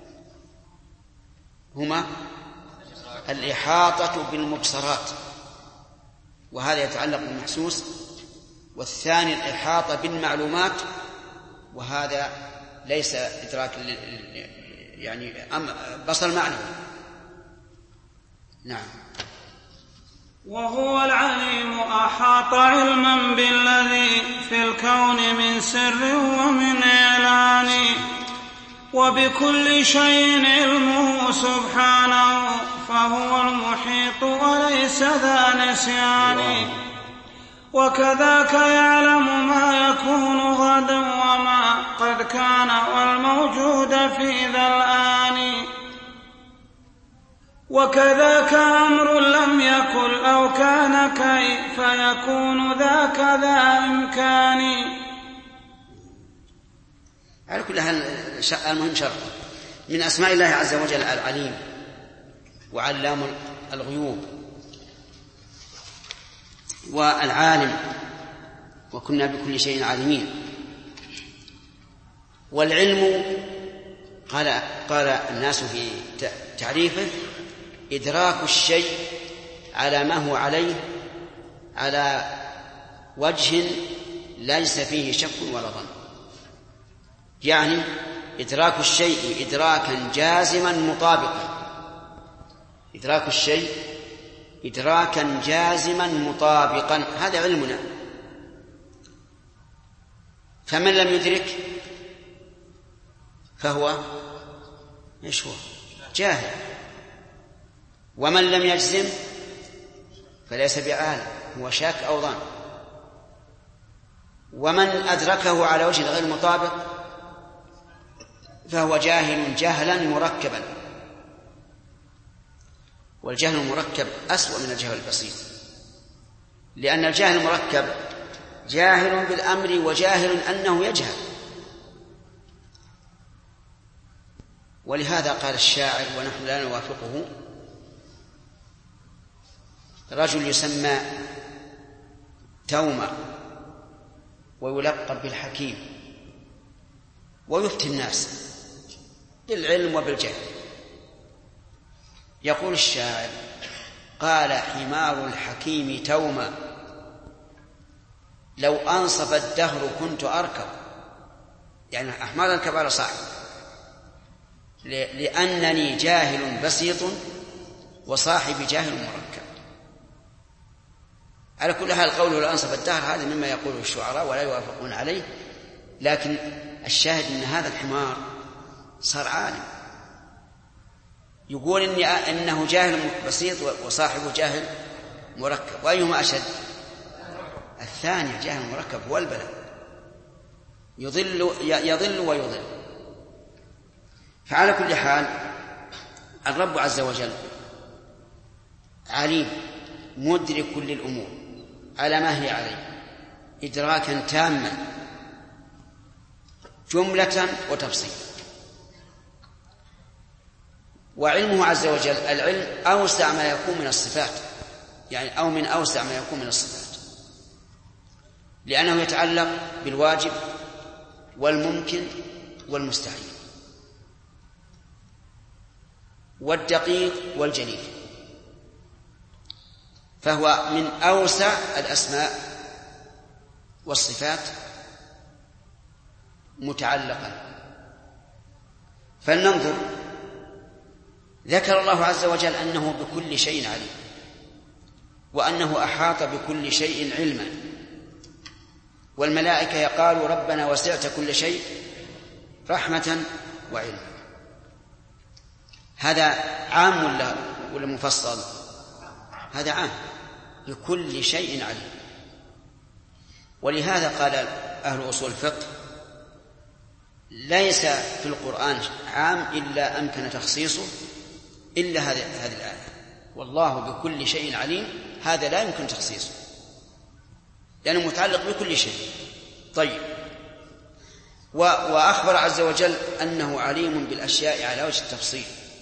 هما الإحاطة بالمبصرات، وهذا يتعلق بالمحسوس، والثاني الإحاطة بالمعلومات، وهذا ليس إدراك يعني بصر معنوي. نعم. وهو العليم أحاط علما بالذي في الكون من سر ومن إعلان، وبكل شيء علمه سبحانه، فهو المحيط وليس ذا نسيان. وكذاك يعلم ما يكون غدا وما قد كان والموجود في ذا الآن، وكذاك أمر لم يكن أو كان كيف يكون ذاك ذا إمكان. على كل حال المهم شرط من أسماء الله عز وجل العليم وعلام الغيوب والعالم، وكنا بكل شيء عالمين. والعلم قال الناس في تعريفه إدراك الشيء على ما هو عليه على وجه ليس فيه شك ولا ظن، يعني إدراك الشيء إدراكا جازما مطابقا، إدراك الشيء إدراكا جازما مطابقا، هذا علمنا. فمن لم يدرك فهو ايش هو؟ جاهل. ومن لم يجزم فليس بعالم، هو شاك أو ظن. ومن أدركه على وجه غير مطابق فهو جاهل جهلا مركبا، والجهل المركب أسوأ من الجهل البسيط، لأن الجهل المركب جاهل بالأمر وجاهل أنه يجهل. ولهذا قال الشاعر ونحن لا نوافقه: رجل يسمى توما ويلقب بالحكيم ويفتي الناس بالعلم وبالجهل. يقول الشاعر: قال حمار الحكيم توما لو أنصف الدهر كنت أركب، يعني أحمار الكبار صعب، لأنني جاهل بسيط وصاحبي جاهل مركب. على كل حال قوله لو أنصف الدهر هذا مما يقوله الشعراء ولا يوافقون عليه، لكن الشاهد أن هذا الحمار صار عالم، يقول إنه جاهل بسيط وصاحبه جاهل مركب، وأيهما أشد؟ الثاني جاهل مركب هو البلاء، يضل ويضل. فعلى كل حال الرب عز وجل عليم مدرك للأمور على ما هي عليه إدراكا تاما جملة وتفصيل. وعلمه عز وجل العلم أوسع ما يكون من الصفات، يعني أو من أوسع ما يكون من الصفات، لأنه يتعلق بالواجب والممكن والمستحيل والدقيق والجليل، فهو من أوسع الأسماء والصفات متعلقا. فلننظر، ذكر الله عز وجل أنه بكل شيء عليم، وأنه أحاط بكل شيء علما، والملائكة يقالوا ربنا وسعت كل شيء رحمة وعلما. هذا عام ولا مفصل؟ هذا عام، بكل شيء عليم. ولهذا قال أهل أصول الفقه ليس في القرآن عام إلا أمكن تخصيصه إلا هذه الآية، والله بكل شيء عليم، هذا لا يمكن تخصيصه لأنه متعلق بكل شيء. طيب، وأخبر عز وجل أنه عليم بالأشياء على وجه التفصيل،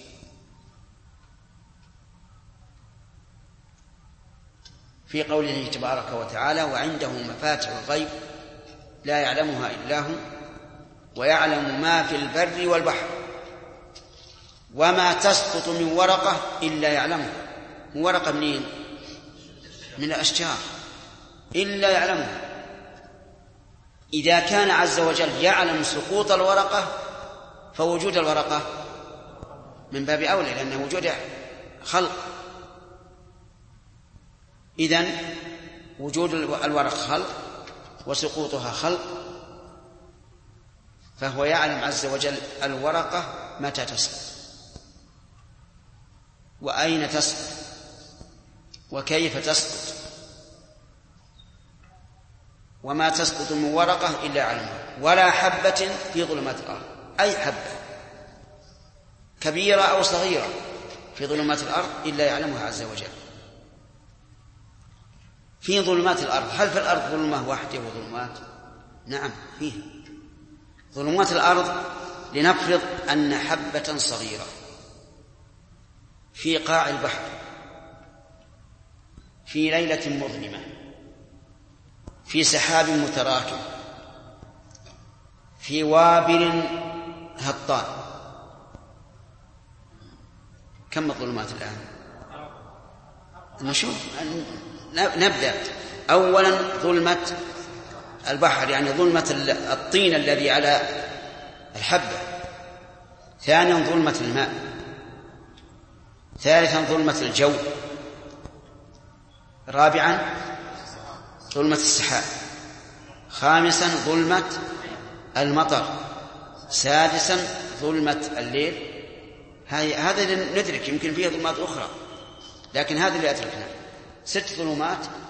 في قوله تبارك وتعالى: وعنده مفاتح الغيب لا يعلمها إلا هو ويعلم ما في البر والبحر وما تسقط من ورقة إلا يعلمها. ورقة منين؟ من الأشجار، إلا يعلمها. إذا كان عز وجل يعلم سقوط الورقة فوجود الورقة من باب أولى، لأنه وجود خلق. إذن وجود الورق خلق وسقوطها خلق، فهو يعلم عز وجل الورقة متى تسقط وأين تسقط وكيف تسقط، وما تسقط من ورقة إلا يعلمها. ولا حبة في ظلمات الأرض، أي حبة كبيرة أو صغيرة في ظلمات الأرض إلا يعلمها عز وجل. في ظلمات الأرض، هل في الأرض ظلمة واحدة وظلمات؟ نعم فيه ظلمات الأرض. لنفرض أن حبة صغيرة في قاع البحر في ليلة مظلمة في سحاب متراكم في وابل هطال. كم الظلمات الآن؟ نشوف، نبدأ. أولا ظلمة البحر، يعني ظلمة الطين الذي على الحبة. ثانيا ظلمة الماء. ثالثا ظلمة الجو. رابعا ظلمة السحاب. خامسا ظلمة المطر. سادسا ظلمة الليل. هذا ندرك، يمكن فيه ظلمات أخرى لكن هذا اللي أدركنا. 6 ظلمات